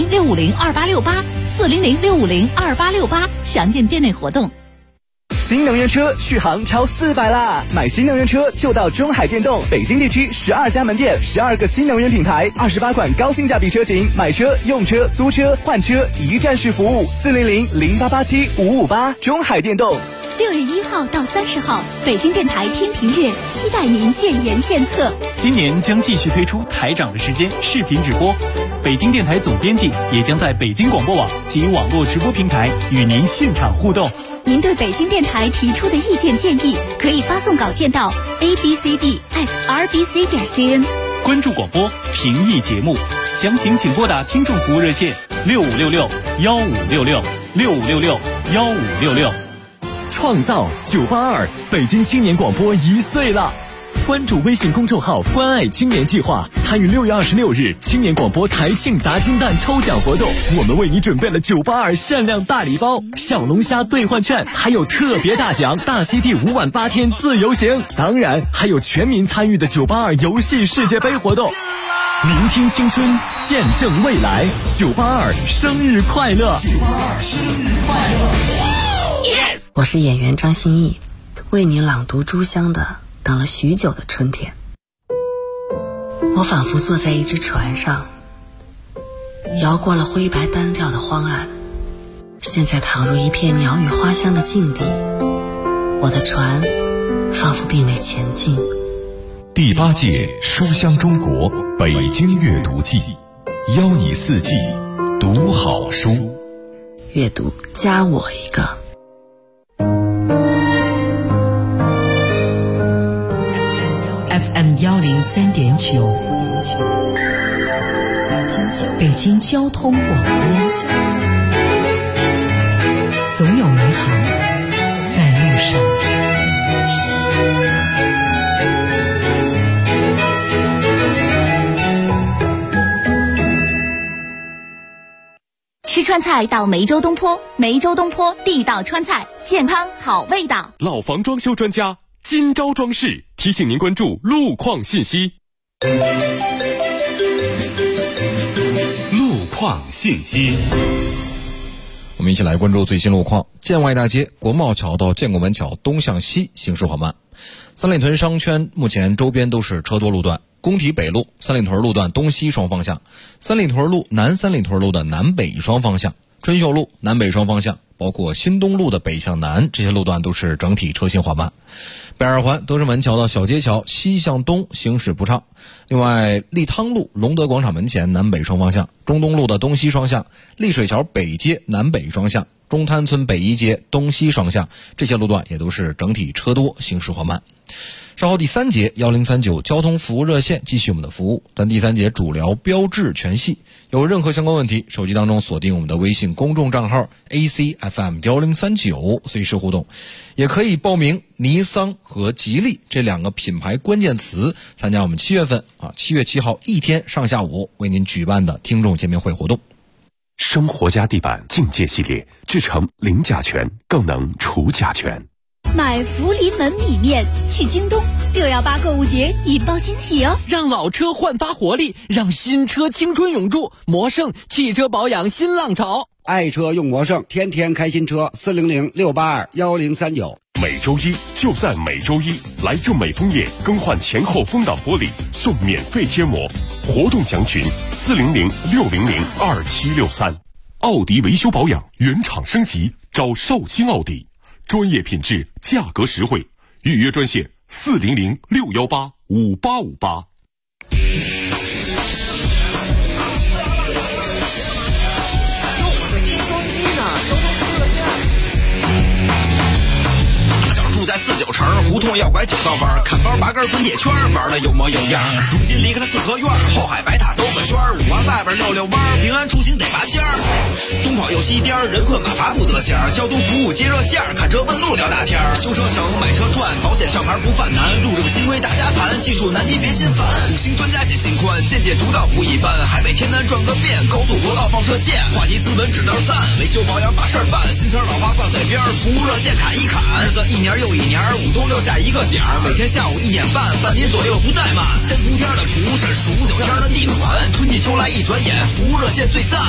S1: 400-650-2868，400-650-2868，详见店内活动。
S2: 新能源车续航超400啦！买新能源车就到中海电动，北京地区12家门店，12个新能源品牌，28款高性价比车型，买车、用车、租车、换车一站式服务，400-0887-558，中海电动。
S14: 6月1号到30号，北京电台天平月期待您建言献策。
S26: 今年将继续推出台长的时间视频直播，北京电台总编辑也将在北京广播网及网络直播平台与您现场互动。
S14: 您对北京电台提出的意见建议，可以发送稿件到 abcd@rbc.cn。
S26: 关注广播，评议节目，详情请拨打听众服务热线6566-1566，6566-1566。
S5: 创造982，北京青年广播1岁了。关注微信公众号“关爱青年计划”，参与6月26日青年广播台庆砸金蛋抽奖活动。我们为你准备了982限量大礼包、小龙虾兑换券，还有特别大奖大溪地5晚8天自由行。当然，还有全民参与的982游戏世界杯活动。聆听青春，见证未来，982生日快乐！982生日快乐！
S7: Yes！ 我是演员张歆艺，为你朗读朱湘的《等了许久的春天》。我仿佛坐在一只船上，摇过了灰白单调的荒岸，现在躺入一片鸟语花香的境地，我的船仿佛并未前进。
S15: 第8届书香中国北京阅读季，邀你4季读好书，
S7: 阅读加我一个。
S8: FM 103.9，北京交通广播，总有美好在路上。
S14: 吃川菜到梅州东坡，梅州东坡地道川菜，健康好味道。
S23: 老房装修专家金朝装饰提醒您关注路况信息。
S3: 路况信息，
S6: 我们一起来关注最新路况。建外大街国贸桥到建国门桥东向西行驶缓慢，三里屯商圈目前周边都是车多路段。工体北路三里屯路段东西双方向，三里屯路南三里屯路的南北双方向，春秀路南北双方向，包括新东路的北向南，这些路段都是整体车行缓慢。北二环德胜门桥到小街桥西向东行驶不畅。另外，利汤路龙德广场门前南北双方向，中东路的东西双向，丽水桥北街南北双向，中滩村北一街东西双向，这些路段也都是整体车多行驶缓慢。稍后第3节1039交通服务热线继续我们的服务，但第3节主聊标志全系。有任何相关问题，手机当中锁定我们的微信公众账号 ACFM 1039，随时互动。也可以报名尼桑和吉利这2个品牌关键词，参加我们7月份7月7号一天上下午为您举办的听众见面会活动。
S23: 生活家地板境界系列，制成零甲醛，更能除甲醛。
S14: 买福临门米面去京东，618购物节引爆惊喜哦！
S13: 让老车焕发活力，让新车青春永驻。魔胜汽车保养新浪潮，
S16: 爱车用魔胜，天天开新车。400-682-1039。
S23: 每周一就在每周一，来正美枫叶更换前后风挡玻璃，送免费贴膜。活动详询400-600-2763。奥迪维修保养原厂升级，找绍兴奥迪。专业品质，价格实惠，预约专线400-618-5858。
S9: 住在49城，胡同要拐9道弯，看包拔根滚铁圈，玩的有模有样。如今离开了四合院，后海白塔兜个圈，5环外边溜弯，平安出行得拔尖儿。东跑又西颠，人困马乏不得闲儿。交通服务接热线，看车问路聊大天儿。修车省，买车赚，保险上牌不犯难。路上新规大家盘，技术难题别心烦。5星专家解心宽，见解独到不一般。海北天南转个遍，高速国道放射线。话题斯文只道赞，维修保养把事儿办。新词老话挂嘴边， 边，服务热线砍一砍，日子一年又一年，五都留下一个点儿。每天下午1点半，半点左右不怠慢。三伏天的蒲扇，数9天的地暖，春季秋来一转眼，服务热线最赞。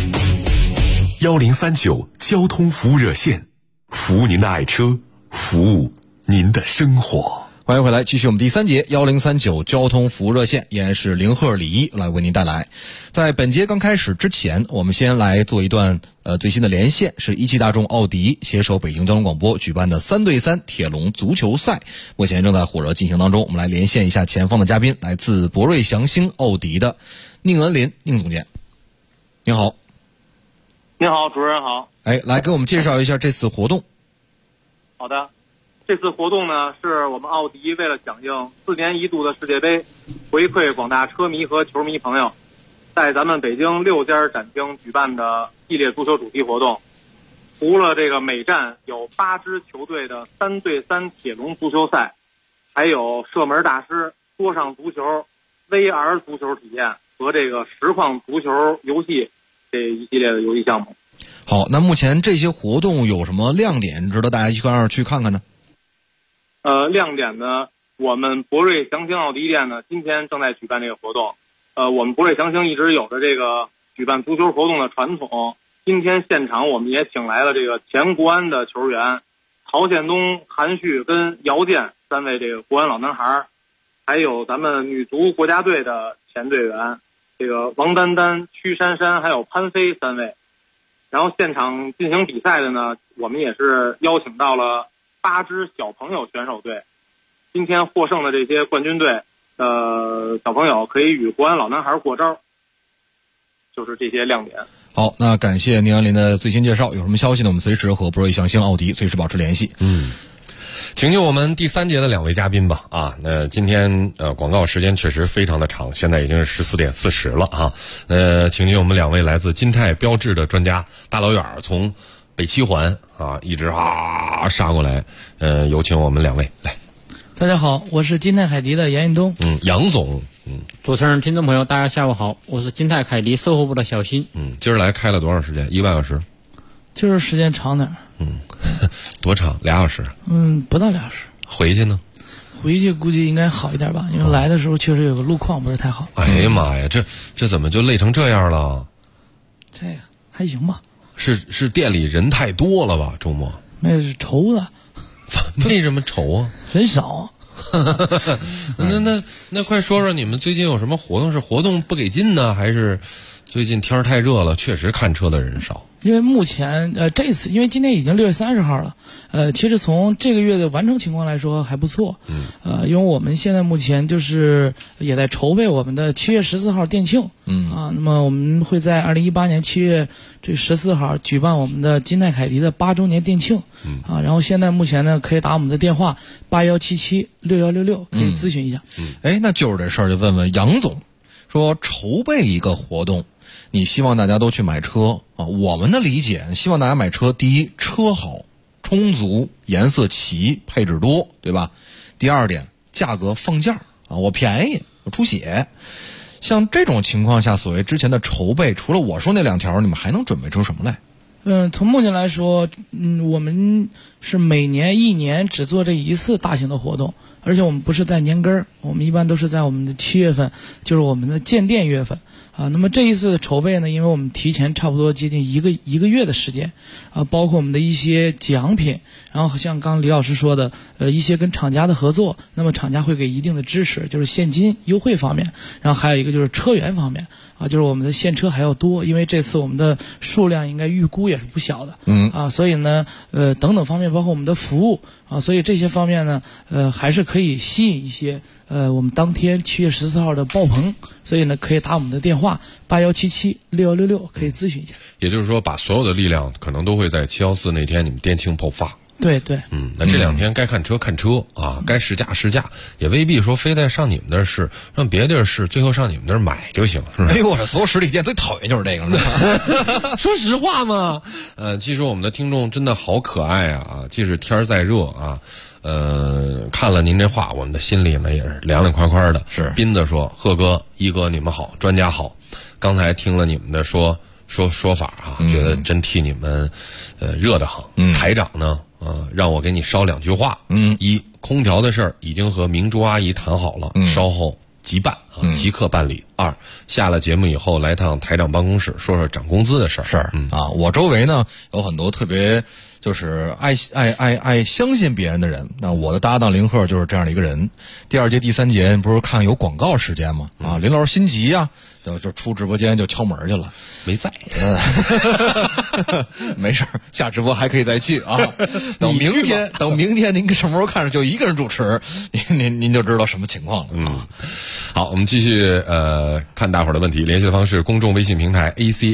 S3: 1039交通服务热线，服务您的爱车，服务您的生活。
S6: 欢迎回来，继续我们第3节1039交通服务热线，依然是林鹤李一来为您带来。在本节刚开始之前，我们先来做一段最新的连线，是17大众奥迪携手北京交通广播举办的3对3铁笼足球赛，目前正在火热进行当中。我们来连线一下前方的嘉宾，来自博瑞祥兴奥迪的宁恩林宁总监。您好。
S4: 您好，主持人好。
S6: 来给我们介绍一下这次活动。
S4: 好的，这次活动呢，是我们奥迪为了响应4年一度的世界杯，回馈广大车迷和球迷朋友，在咱们北京6家展厅举办的系列足球主题活动。除了这个每站有8支球队的3对3铁笼足球赛，还有射门大师、桌上足球、VR 足球体验和这个实况足球游戏这一系列的游戏项目。
S6: 好，那目前这些活动有什么亮点值得大家一块儿去看看呢？
S4: 亮点呢，我们博瑞祥兴奥迪店呢，今天正在举办这个活动。我们博瑞祥兴一直有着这个举办足球活动的传统。今天现场我们也请来了这个前国安的球员曹宪东、韩旭跟姚健3位这个国安老男孩，还有咱们女足国家队的前队员这个王丹丹、屈珊珊还有潘飞3位。然后现场进行比赛的呢，我们也是邀请到了8支小朋友选手队。今天获胜的这些冠军队小朋友可以与国安老男孩过招，就是这些亮点。
S6: 好，那感谢宁安林的最新介绍，有什么消息呢？我们随时和博瑞祥兴奥迪随时保持联系。
S10: 请进我们第3节的2位嘉宾吧。那今天广告时间确实非常的长，现在已经是14点40了啊。请进我们2位来自金泰标致的专家，大老远从北七环一直杀过来。有请我们2位来。
S11: 大家好，我是金泰凯迪的杨运东。
S10: 杨总。
S12: 主持人、听众朋友，大家下午好，我是金泰凯迪售后部的小新。
S10: 今儿来开了多长时间？1万小时？
S11: 就是时间长点。
S10: 多长？2小时？
S11: 不到2小时。
S10: 回去呢？
S11: 回去估计应该好一点吧，因为来的时候确实有个路况不是太好。
S10: 哎呀妈呀，这怎么就累成这样了？
S11: 这还行吧。
S10: 是店里人太多了吧？周末？
S11: 那是愁的。
S10: 为什么愁啊？
S11: 人少。
S10: 那快说说你们最近有什么活动？是活动不给劲呢，还是最近天太热了，确实看车的人少？
S11: 因为目前这次因为今天已经6月30号了，其实从这个月的完成情况来说还不错。因为我们现在目前就是也在筹备我们的7月14号店庆。那么我们会在2018年7月14号举办我们的金泰凯迪的8周年店庆。然后现在目前呢可以打我们的电话81776166可以咨询一下。
S6: 那就是这事儿就问问杨总，说筹备一个活动，你希望大家都去买车我们的理解，希望大家买车，第一，车好充足，颜色齐，配置多，对吧？第二点，价格放价我便宜，我出血。像这种情况下，所谓之前的筹备，除了我说那2条，你们还能准备出什么来？
S11: 从目前来说，我们是每年1年只做这一次大型的活动，而且我们不是在年根儿，我们一般都是在我们的7月份，就是我们的建店月份那么这一次的筹备呢，因为我们提前差不多接近一个月的时间包括我们的一些奖品，然后像刚李老师说的一些跟厂家的合作，那么厂家会给一定的支持，就是现金优惠方面，然后还有一个就是车源方面就是我们的现车还要多，因为这次我们的数量应该预估也是不小的所以呢等等方面，包括我们的服务所以这些方面呢还是可以吸引一些我们当天7月14号的爆棚，所以呢可以打我们的电话81776166可以咨询一下。
S10: 也就是说把所有的力量可能都会在714那天你们店庆爆发。
S11: 对，
S10: 那这2天该看车看车该试驾试驾，也未必说非得上你们那儿试，让别地儿试，最后上你们那儿买就行，是吧？
S6: 我这所有实体店最讨厌就是这个
S10: 说实话嘛，其实我们的听众真的好可爱即使天再热看了您这话，我们的心里呢也是凉凉快快的。
S6: 是斌
S10: 子说：“贺哥、一哥，你们好，专家好。刚才听了你们的说说法啊，觉得真替你们热得很。台长呢让我给你捎2句话。一，空调的事儿已经和明珠阿姨谈好了，稍后即办啊，即刻办理。2，下了节目以后来趟台长办公室说说涨工资的事儿。
S6: 我周围呢有很多特别就是爱相信别人的人，那我的搭档林鹤就是这样的一个人。第2节第3节不是看有广告时间吗？林老师心急啊，就出直播间就敲门去了，
S10: 没在。
S6: 没事，下直播还可以再去啊。等明天您什么时候看着就一个人主持，您就知道什么情况了。
S10: 好，我们继续看大伙儿的问题。联系的方式：公众微信平台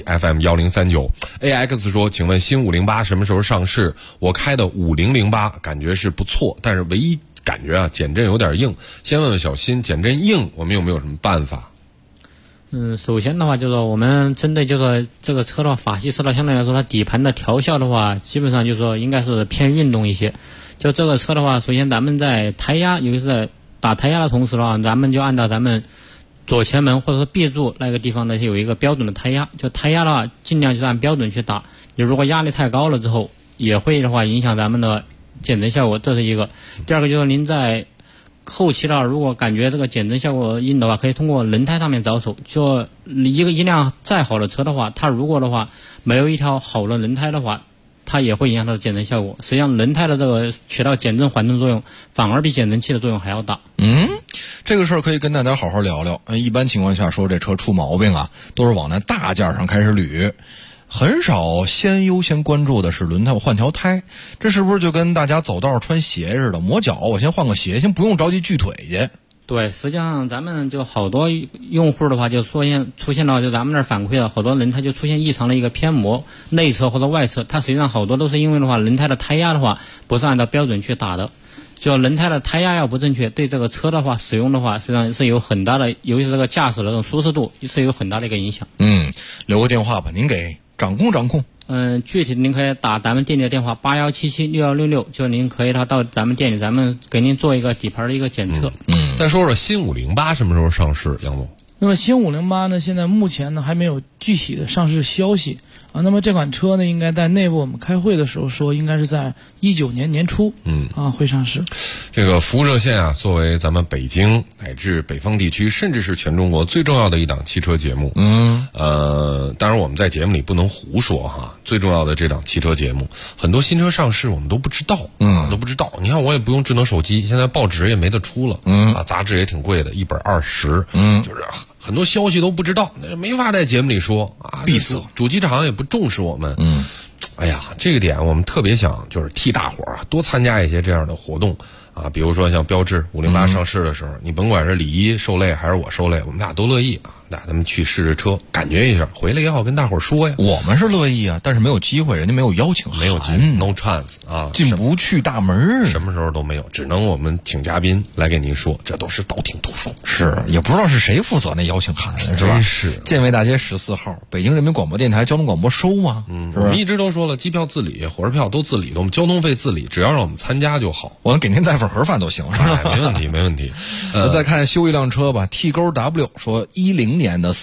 S10: ACFM1039。AX 说，请问新508什么时候上市？我开的5008感觉是不错，但是唯一感觉啊减震有点硬。先问问小新，减震硬我们有没有什么办法？
S12: 首先的话就是说，我们针对就是说这个车的话，法系车的相对来说它底盘的调校的话，基本上就是说应该是偏运动一些。就这个车的话，首先咱们在胎压，尤其是在打胎压的同时的话，咱们就按照咱们左前门或者说 B 柱那个地方呢有一个标准的胎压，就胎压的话尽量就是按标准去打。你如果压力太高了之后，也会的话影响咱们的减震效果，这是一个。第二个就是您在后期的话，如果感觉这个减震效果硬的话，可以通过轮胎上面着手。就一辆再好的车的话，它如果的话没有一条好的轮胎的话，它也会影响它的减震效果。实际上轮胎的这个起到减震缓冲作用，反而比减震器的作用还要大。
S6: 这个事儿可以跟大家好好聊聊。一般情况下说这车出毛病啊，都是往那大件上开始捋，很少先优先关注的是轮胎，我换条胎。这是不是就跟大家走道穿鞋似的？磨脚我先换个鞋，先不用着急锯腿去。
S12: 对，实际上咱们就好多用户的话，就出现到就咱们那儿反馈的好多轮胎就出现异常的一个偏磨，内侧或者外侧，它实际上好多都是因为的话轮胎的胎压的话不是按照标准去打的。就轮胎的胎压要不正确，对这个车的话使用的话实际上是有很大的，尤其是这个驾驶的这种舒适度是有很大的一个影响。
S6: 留个电话吧，您给掌控。
S12: 具体您可以打咱们店里的电话81776166，就您可以到咱们店里，咱们给您做一个底盘的一个检测。
S10: 再说说新508什么时候上市，杨总？
S11: 那么新508呢，现在目前呢还没有具体的上市消息啊。那么这款车呢，应该在内部我们开会的时候说，应该是在19年年初会上市。
S10: 这个服务热线啊，作为咱们北京乃至北方地区，甚至是全中国最重要的一档汽车节目。当然我们在节目里不能胡说哈。最重要的这档汽车节目，很多新车上市我们都不知道，都不知道。你看我也不用智能手机，现在报纸也没得出了，杂志也挺贵的，1本20，就是很多消息都不知道，没法在节目里说啊，
S6: 闭塞。
S10: 主机厂也不重视我们。哎呀，这个点我们特别想就是替大伙儿多参加一些这样的活动啊，比如说像标致508上市的时候，你甭管是李一受累还是我受累，我们俩都乐意啊。咱们去试试车，感觉一下，回来也好跟大伙儿说呀。
S6: 我们是乐意啊，但是没有机会，人家没有邀请函，
S10: 没有机会 ，no chance 啊，
S6: 进不去大门，
S10: 什么时候都没有，只能我们请嘉宾来给您说，这都是道听途说。
S6: 是，也不知道是谁负责那邀请函，是吧？
S10: 是。
S6: 建卫大街14号，北京人民广播电台交通广播收吗？
S10: 我们一直都说了，机票自理，火车票都自理，我们交通费自理，只要让我们参加就好。
S6: 我能给您带份盒饭都行，是吧？
S10: 没问题，没问题。
S6: 再看修一辆车吧 ，T 勾 W 说10年的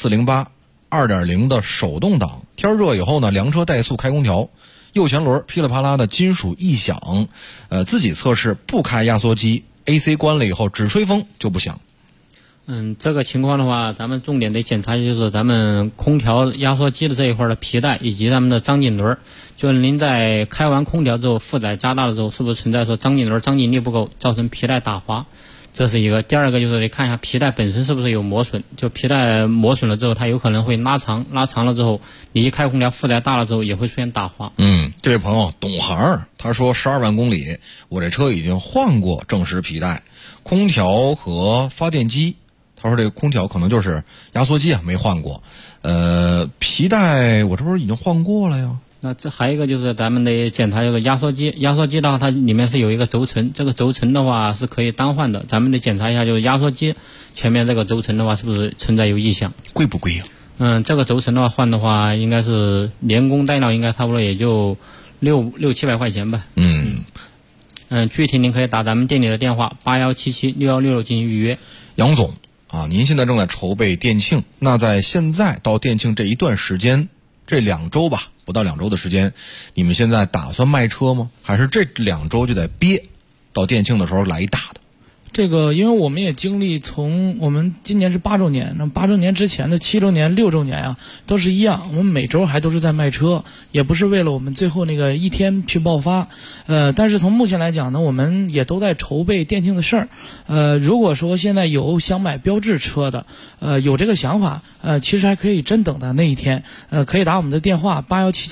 S6: 408。2.0 的手动挡，天热以后呢，凉车怠速开空调，右前轮噼里啪啦的金属异响，自己测试不开压缩机 ，AC 关了以后只吹风就不响。
S12: 这个情况的话，咱们重点得检查就是咱们空调压缩机的这一块的皮带以及咱们的张紧轮，就是您在开完空调之后负载加大了之后，是不是存在说张紧轮张紧力不够，造成皮带打滑？这是一个。第二个就是得看一下皮带本身是不是有磨损，就皮带磨损了之后，它有可能会拉长了之后，你一开空调负载大了之后也会出现打滑。
S6: 这位朋友懂行，他说12万公里，我这车已经换过正时皮带、空调和发电机。他说这个空调可能就是压缩机没换过，皮带我这不是已经换过了呀？
S12: 那这还有一个就是咱们得检查这个压缩机的话，它里面是有一个轴承，这个轴承的话是可以单换的，咱们得检查一下，就是压缩机前面这个轴承的话是不是存在有异响，
S6: 贵不贵呀？
S12: 这个轴承的话换的话，应该是连工带料应该差不多也就600-700块钱吧。具体您可以打咱们店里的电话81776166进行预约。
S6: 杨总啊，您现在正在筹备店庆，那在现在到店庆这一段时间， 这2周吧，不到2周的时间，你们现在打算卖车吗？还是这2周就得憋到店庆的时候来一大的？
S11: 这个，因为我们也经历从我们今年是8周年，那8周年之前的7周年、6周年啊，都是一样。我们每周还都是在卖车，也不是为了我们最后那个一天去爆发。但是从目前来讲呢，我们也都在筹备店庆的事儿。如果说现在有想买标致车的，有这个想法，其实还可以真等到那一天。可以打我们的电话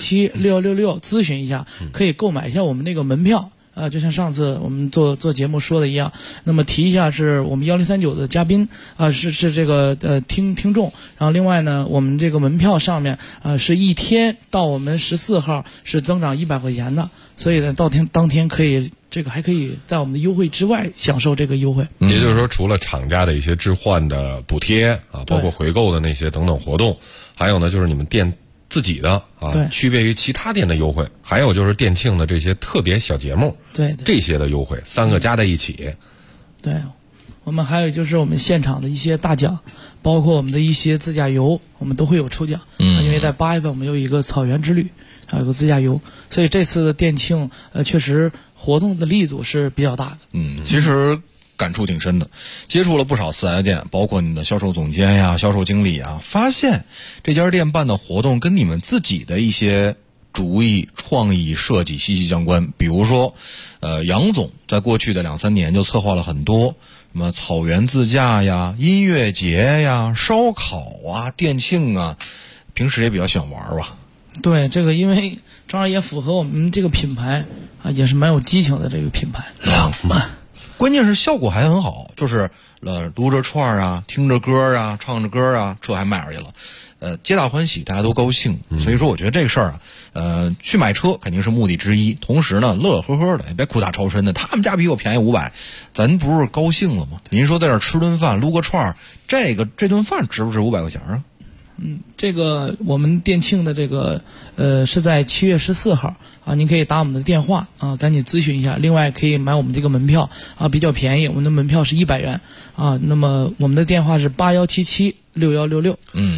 S11: 81776166咨询一下，可以购买一下我们那个门票。就像上次我们做节目说的一样，那么提一下是我们1039的嘉宾是这个听众，然后另外呢，我们这个门票上面是一天到我们14号是增长100块钱的，所以呢当天可以这个还可以在我们的优惠之外享受这个优惠。
S10: 也就是说，除了厂家的一些置换的补贴啊，包括回购的那些等等活动，还有呢就是你们店自己的区别于其他店的优惠，还有就是店庆的这些特别小节目，
S11: 对
S10: 这些的优惠，3个加在一起。
S11: 对，我们还有就是我们现场的一些大奖，包括我们的一些自驾游，我们都会有抽奖。因为在8月份我们有一个草原之旅，还有个自驾游，所以这次的店庆确实活动的力度是比较大的。
S6: 其实感触挺深的，接触了不少4S店，包括你的销售总监呀、销售经理啊，发现这家店办的活动跟你们自己的一些主意、创意、设计息息相关。比如说，杨总在过去的2-3年就策划了很多什么草原自驾呀、音乐节呀、烧烤啊、店庆啊，平时也比较喜欢玩吧。
S11: 对，这个因为正好也符合我们这个品牌啊，也是蛮有激情的这个品牌。
S6: 浪漫。关键是效果还很好，就是撸着串啊，听着歌啊，唱着歌啊，车还卖出去了，皆大欢喜，大家都高兴。所以说我觉得这个事儿去买车肯定是目的之一，同时呢乐乐呵呵的，也别苦大仇深的，他们家比我便宜500，咱不是高兴了吗？您说在这儿吃顿饭撸个串儿，这顿饭值不值500块钱啊？
S11: 这个我们店庆的这个是在7月14号啊，您可以打我们的电话啊，赶紧咨询一下。另外可以买我们这个门票啊，比较便宜，我们的门票是100元啊。那么我们的电话是81776166。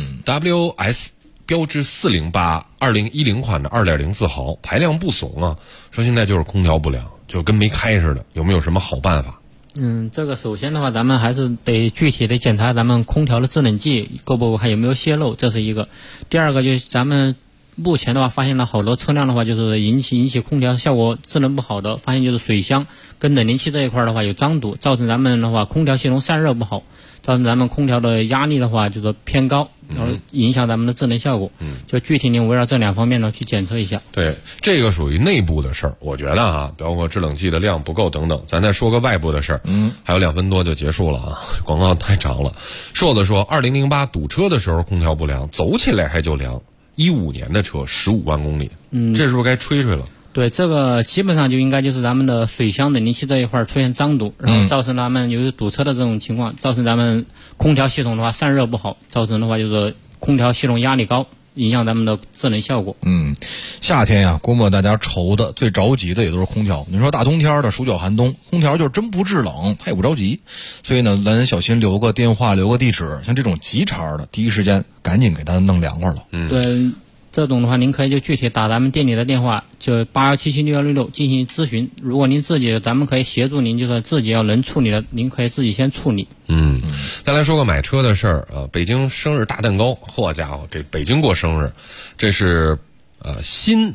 S10: WS 标致408 2010款的2.0自豪，排量不怂啊，说现在就是空调不良，就跟没开似的，有没有什么好办法？
S12: 这个首先的话，咱们还是得具体的检查咱们空调的制冷剂够不够，还有没有泄漏，这是一个。第二个就是咱们目前的话发现了好多车辆的话，就是引起空调效果制冷不好的，发现就是水箱跟冷凝器这一块的话有张堵，造成咱们的话空调系统散热不好，造成咱们空调的压力的话就是偏高，然后影响咱们的制冷效果。就具体您围绕这2方面呢去检测一下。
S10: 对，这个属于内部的事儿，我觉得包括制冷剂的量不够等等，咱再说个外部的事儿。还有2分多就结束了啊，广告太长了。瘦子说，2008堵车的时候空调不良，走起来还就凉。15年的车，15万公里，这是不是该吹吹了？
S12: 对，这个基本上就应该就是咱们的水箱冷凝器这一块出现张堵，然后造成咱们由于堵车的这种情况，造成咱们空调系统的话散热不好，造成的话就是空调系统压力高，影响咱们的制冷效果。
S6: 夏天呀，估摸大家愁的最着急的也都是空调。你说大冬天的暑脚寒冬，空调就真不制冷，它也不着急。所以呢，咱小心留个电话，留个地址，像这种急茬的，第一时间赶紧给它弄凉快了。
S12: 对。这种的话，您可以就具体打咱们店里的电话，就81776166进行咨询。如果您自己，咱们可以协助您，就是自己要能处理的，您可以自己先处理。
S10: 再来说个买车的事儿啊，北京生日大蛋糕，嚯家伙，给北京过生日，这是新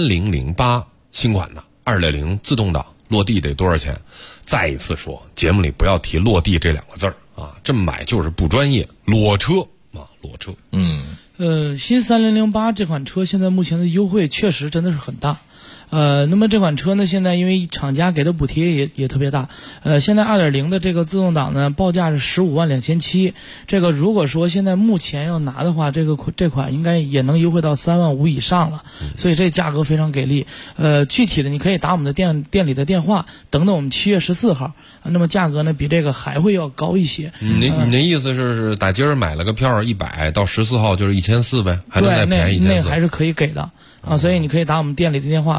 S10: 3008新款的2.0自动挡，落地得多少钱？再一次说，节目里不要提落地这2个字儿啊，这么买就是不专业，裸车啊，裸车。
S11: 新3008这款车现在目前的优惠确实真的是很大。那么这款车呢，现在因为厂家给的补贴也特别大。现在2.0的这个自动挡呢，报价是152700。这个如果说现在目前要拿的话，这款应该也能优惠到35000以上了。所以这价格非常给力。具体的你可以打我们的店里的电话，等等我们7月14号。那么价格呢，比这个还会要高一些。
S10: 你的意思是打今儿买了个票100，到14号就是1400呗，还能再便宜1400？
S11: 那还是可以给的啊，所以你可以打我们店里的电话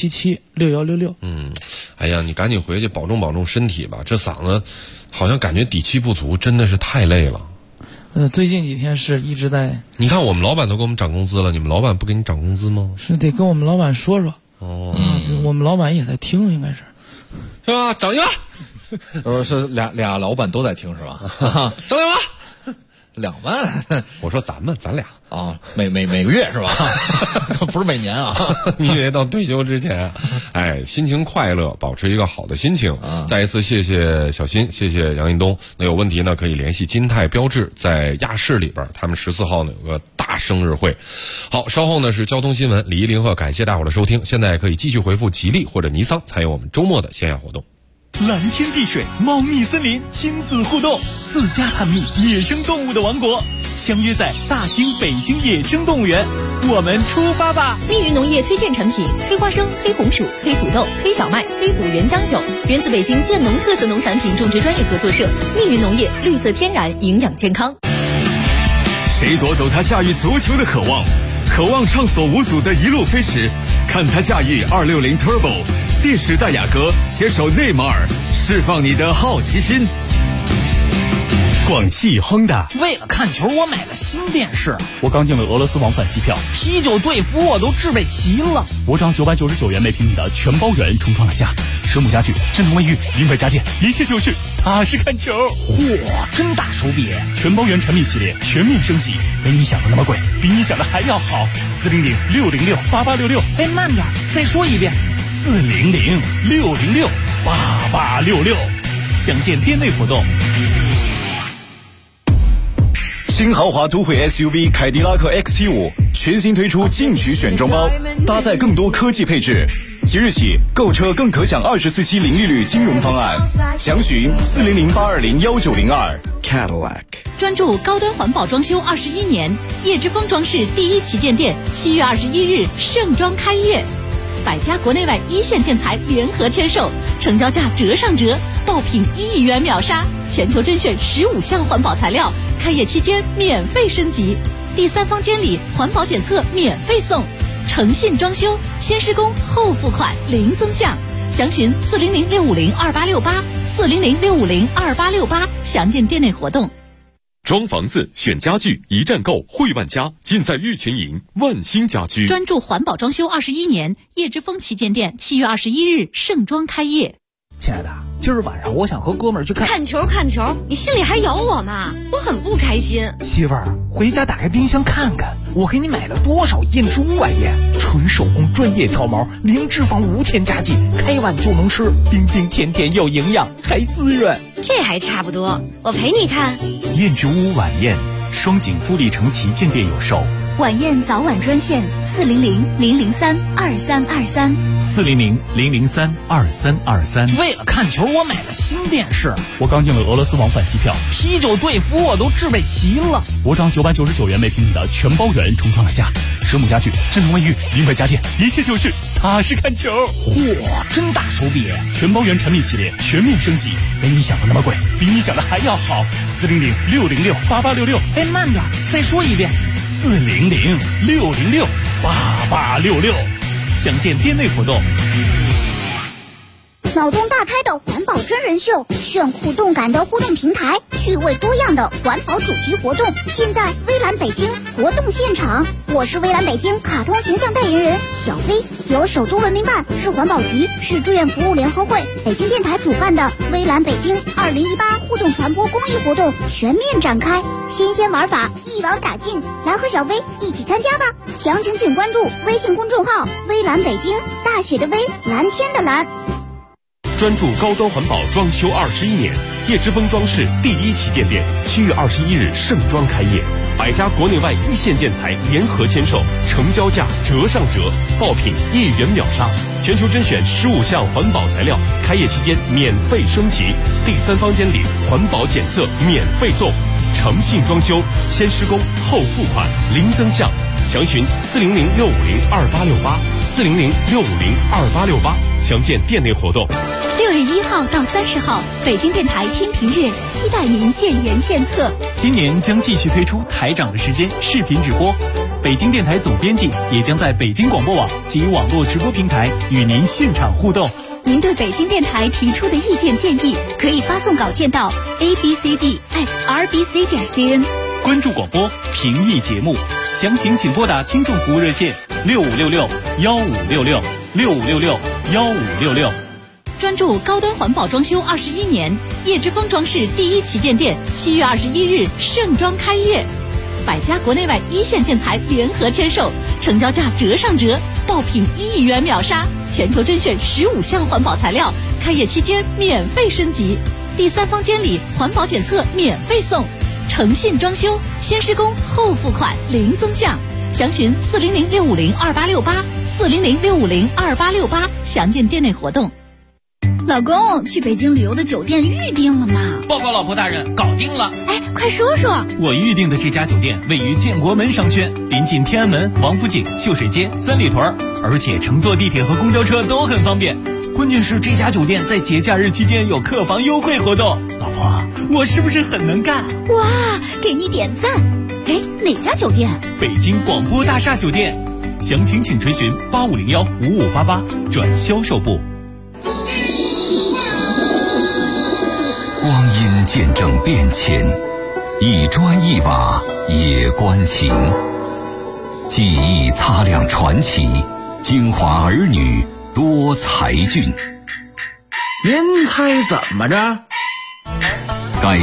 S11: 81776166。
S10: 哎呀，你赶紧回去保重身体吧，这嗓子好像感觉底气不足，真的是太累了。
S11: 最近几天是一直在。
S10: 你看我们老板都给我们涨工资了，你们老板不给你涨工资吗？
S11: 是得跟我们老板说说。
S10: 哦，
S11: 对，我们老板也在听，应该是
S10: 吧？涨一万。
S6: 是俩老板都在听是吧？
S10: 涨
S6: 2万，
S10: 我说咱俩
S6: 啊，每个月是吧？不是每年啊，
S10: 你得到退休之前。哎，心情快乐，保持一个好的心情。再一次谢谢小新，谢谢杨印东。那有问题呢，可以联系金泰标致，在亚市里边，他们14号呢有个大生日会。好，稍后呢是交通新闻，李一林和感谢大伙的收听。现在可以继续回复吉利或者尼桑，参与我们周末的线下活动。
S26: 蓝天碧水，猫蜜森林，亲子互动，自家探秘野生动物的王国，相约在大兴北京野生动物园，我们出发吧！
S1: 密云农业推荐产品：黑花生、黑红薯、黑土豆、黑小麦、黑五原浆酒，源自北京建农特色农产品种植专业合作社。密云农业，绿色天然，营养健康。
S17: 谁夺走他驾驭足球的渴望？渴望畅所无阻的一路飞驰，看他驾驭260 Turbo。第10代雅阁携手内马尔，释放你的好奇心。广汽亨达，
S13: 为了看球，我买了新电视。
S26: 我刚订了俄罗斯往返机票，
S13: 啤酒队服我都置备齐了。
S26: 我涨999元每平米的全包圆重创了家，蛇母家具、智能卫浴、名牌家电，一切就绪，踏实看球。
S13: 嚯，真大手笔！
S26: 全包圆产品系列全面升级，没你想的那么贵，比你想的还要好。400-606-8866。
S13: 哎，慢点，再说一遍。
S26: 400-606-8866。详见店内活动。
S17: 新豪华都会 SUV 凯迪拉克 XT5 全新推出进取选装包，搭载更多科技配置。即日起购车更可享24期零利率金融方案，详询400-820-1902 Cadillac。
S1: 专注高端环保装修21年，叶之峰装饰第1旗舰店7月21日盛装开业，百家国内外一线建材联合签售，成交价折上折，爆品1亿元秒杀，全球甄选15项环保材料，开业期间免费升级，第3方监理环保检测免费送，诚信装修，先施工后付款零增项，详询400-650-2868 400-650-2868，详见店内活动。
S15: 装房子选家具一站购汇万家，尽在玉群营万兴家居。
S1: 专注环保装修21年，叶之峰旗舰店7月21日盛装开业。
S13: 亲爱的，今儿晚上我想和哥们儿去
S24: 看球，你心里还有我吗？我很不开心。
S13: 媳妇儿，回家打开冰箱看看，我给你买了多少燕之屋晚宴，纯手工专业挑毛，零脂肪无添加剂，开碗就能吃，冰冰甜甜又营养，还滋润。
S24: 这还差不多，我陪你看。
S26: 燕之屋晚宴，双井富力城旗舰店有售。
S14: 晚宴早晚专线400-003-2323
S26: 400-003-2323。
S13: 为了看球，我买了新电视。
S26: 我刚订了俄罗斯往返机票，
S13: 啤酒队服我都置备齐了。
S26: 我涨999元每平米的全包圆重创了家，蛇母家具、智能卫浴、名牌家电，一切就绪，踏实看球。
S13: 嚯，真大手笔！
S26: 全包圆产品系列全面升级，没你想的那么贵，比你想的还要好。400-606-8866。
S13: 哎，慢点，再说一遍。
S26: 400-606-8866，详见店内活动。
S14: 脑洞大开的环保真人秀，炫酷动感的互动平台，趣味多样的环保主题活动，尽在微蓝北京活动现场。我是微蓝北京卡通形象代言人小飞，由首都文明办、市环保局、市志愿服务联合会、北京电台主办的微蓝北京2018互动传播公益活动全面展开，新鲜玩法一网打尽，来和小飞一起参加吧！详情请关注微信公众号微蓝北京，大写的微，蓝天的蓝。
S23: 专注高端环保装修21年，叶之峰装饰第1旗舰店7月21日盛装开业，百家国内外一线建材联合签售，成交价折上折，爆品1亿元秒杀，全球甄选15项环保材料，开业期间免费升级，第3方监理环保检测免费送，诚信装修，先施工后付款零增项，详询400-650-2868 400-650-2868，详见店内活动。
S14: 6月1号到30号，北京电台天平月期待您建言献策。
S26: 今年将继续推出台长的时间视频直播，北京电台总编辑也将在北京广播网及网络直播平台与您现场互动。
S14: 您对北京电台提出的意见建议，可以发送稿件到abcd@rbc.cn。
S26: 关注广播，评议节目，详情请拨打听众服务热线6566-1566-6566-1566。
S1: 专注高端环保装修21年，叶之峰装饰第一旗舰店7月21日盛装开业，百家国内外一线建材联合签售，成交价折上折，爆品1亿元秒杀，全球甄选15项环保材料，开业期间免费升级，第3方监理环保检测免费送，诚信装修，先施工后付款零增项，详询400-650-2868，400-650-2868，详见店内活动。
S14: 老公，去北京旅游的酒店预定了吗？
S26: 报告老婆大人，搞定了。
S14: 哎，快说说。
S26: 我预定的这家酒店位于建国门商圈，临近天安门、王府井、秀水街、三里屯，而且乘坐地铁和公交车都很方便。关键是这家酒店在节假日期间有客房优惠活动。老婆，我是不是很能干？
S14: 哇，给你点赞。哎，哪家酒店？
S26: 北京广播大厦酒店。详情请垂询8501-5588转销售部。
S15: 光阴见证变迁，一砖一瓦也关情。记忆擦亮传奇，京华儿女多才俊。
S18: 您猜怎么着？
S15: 改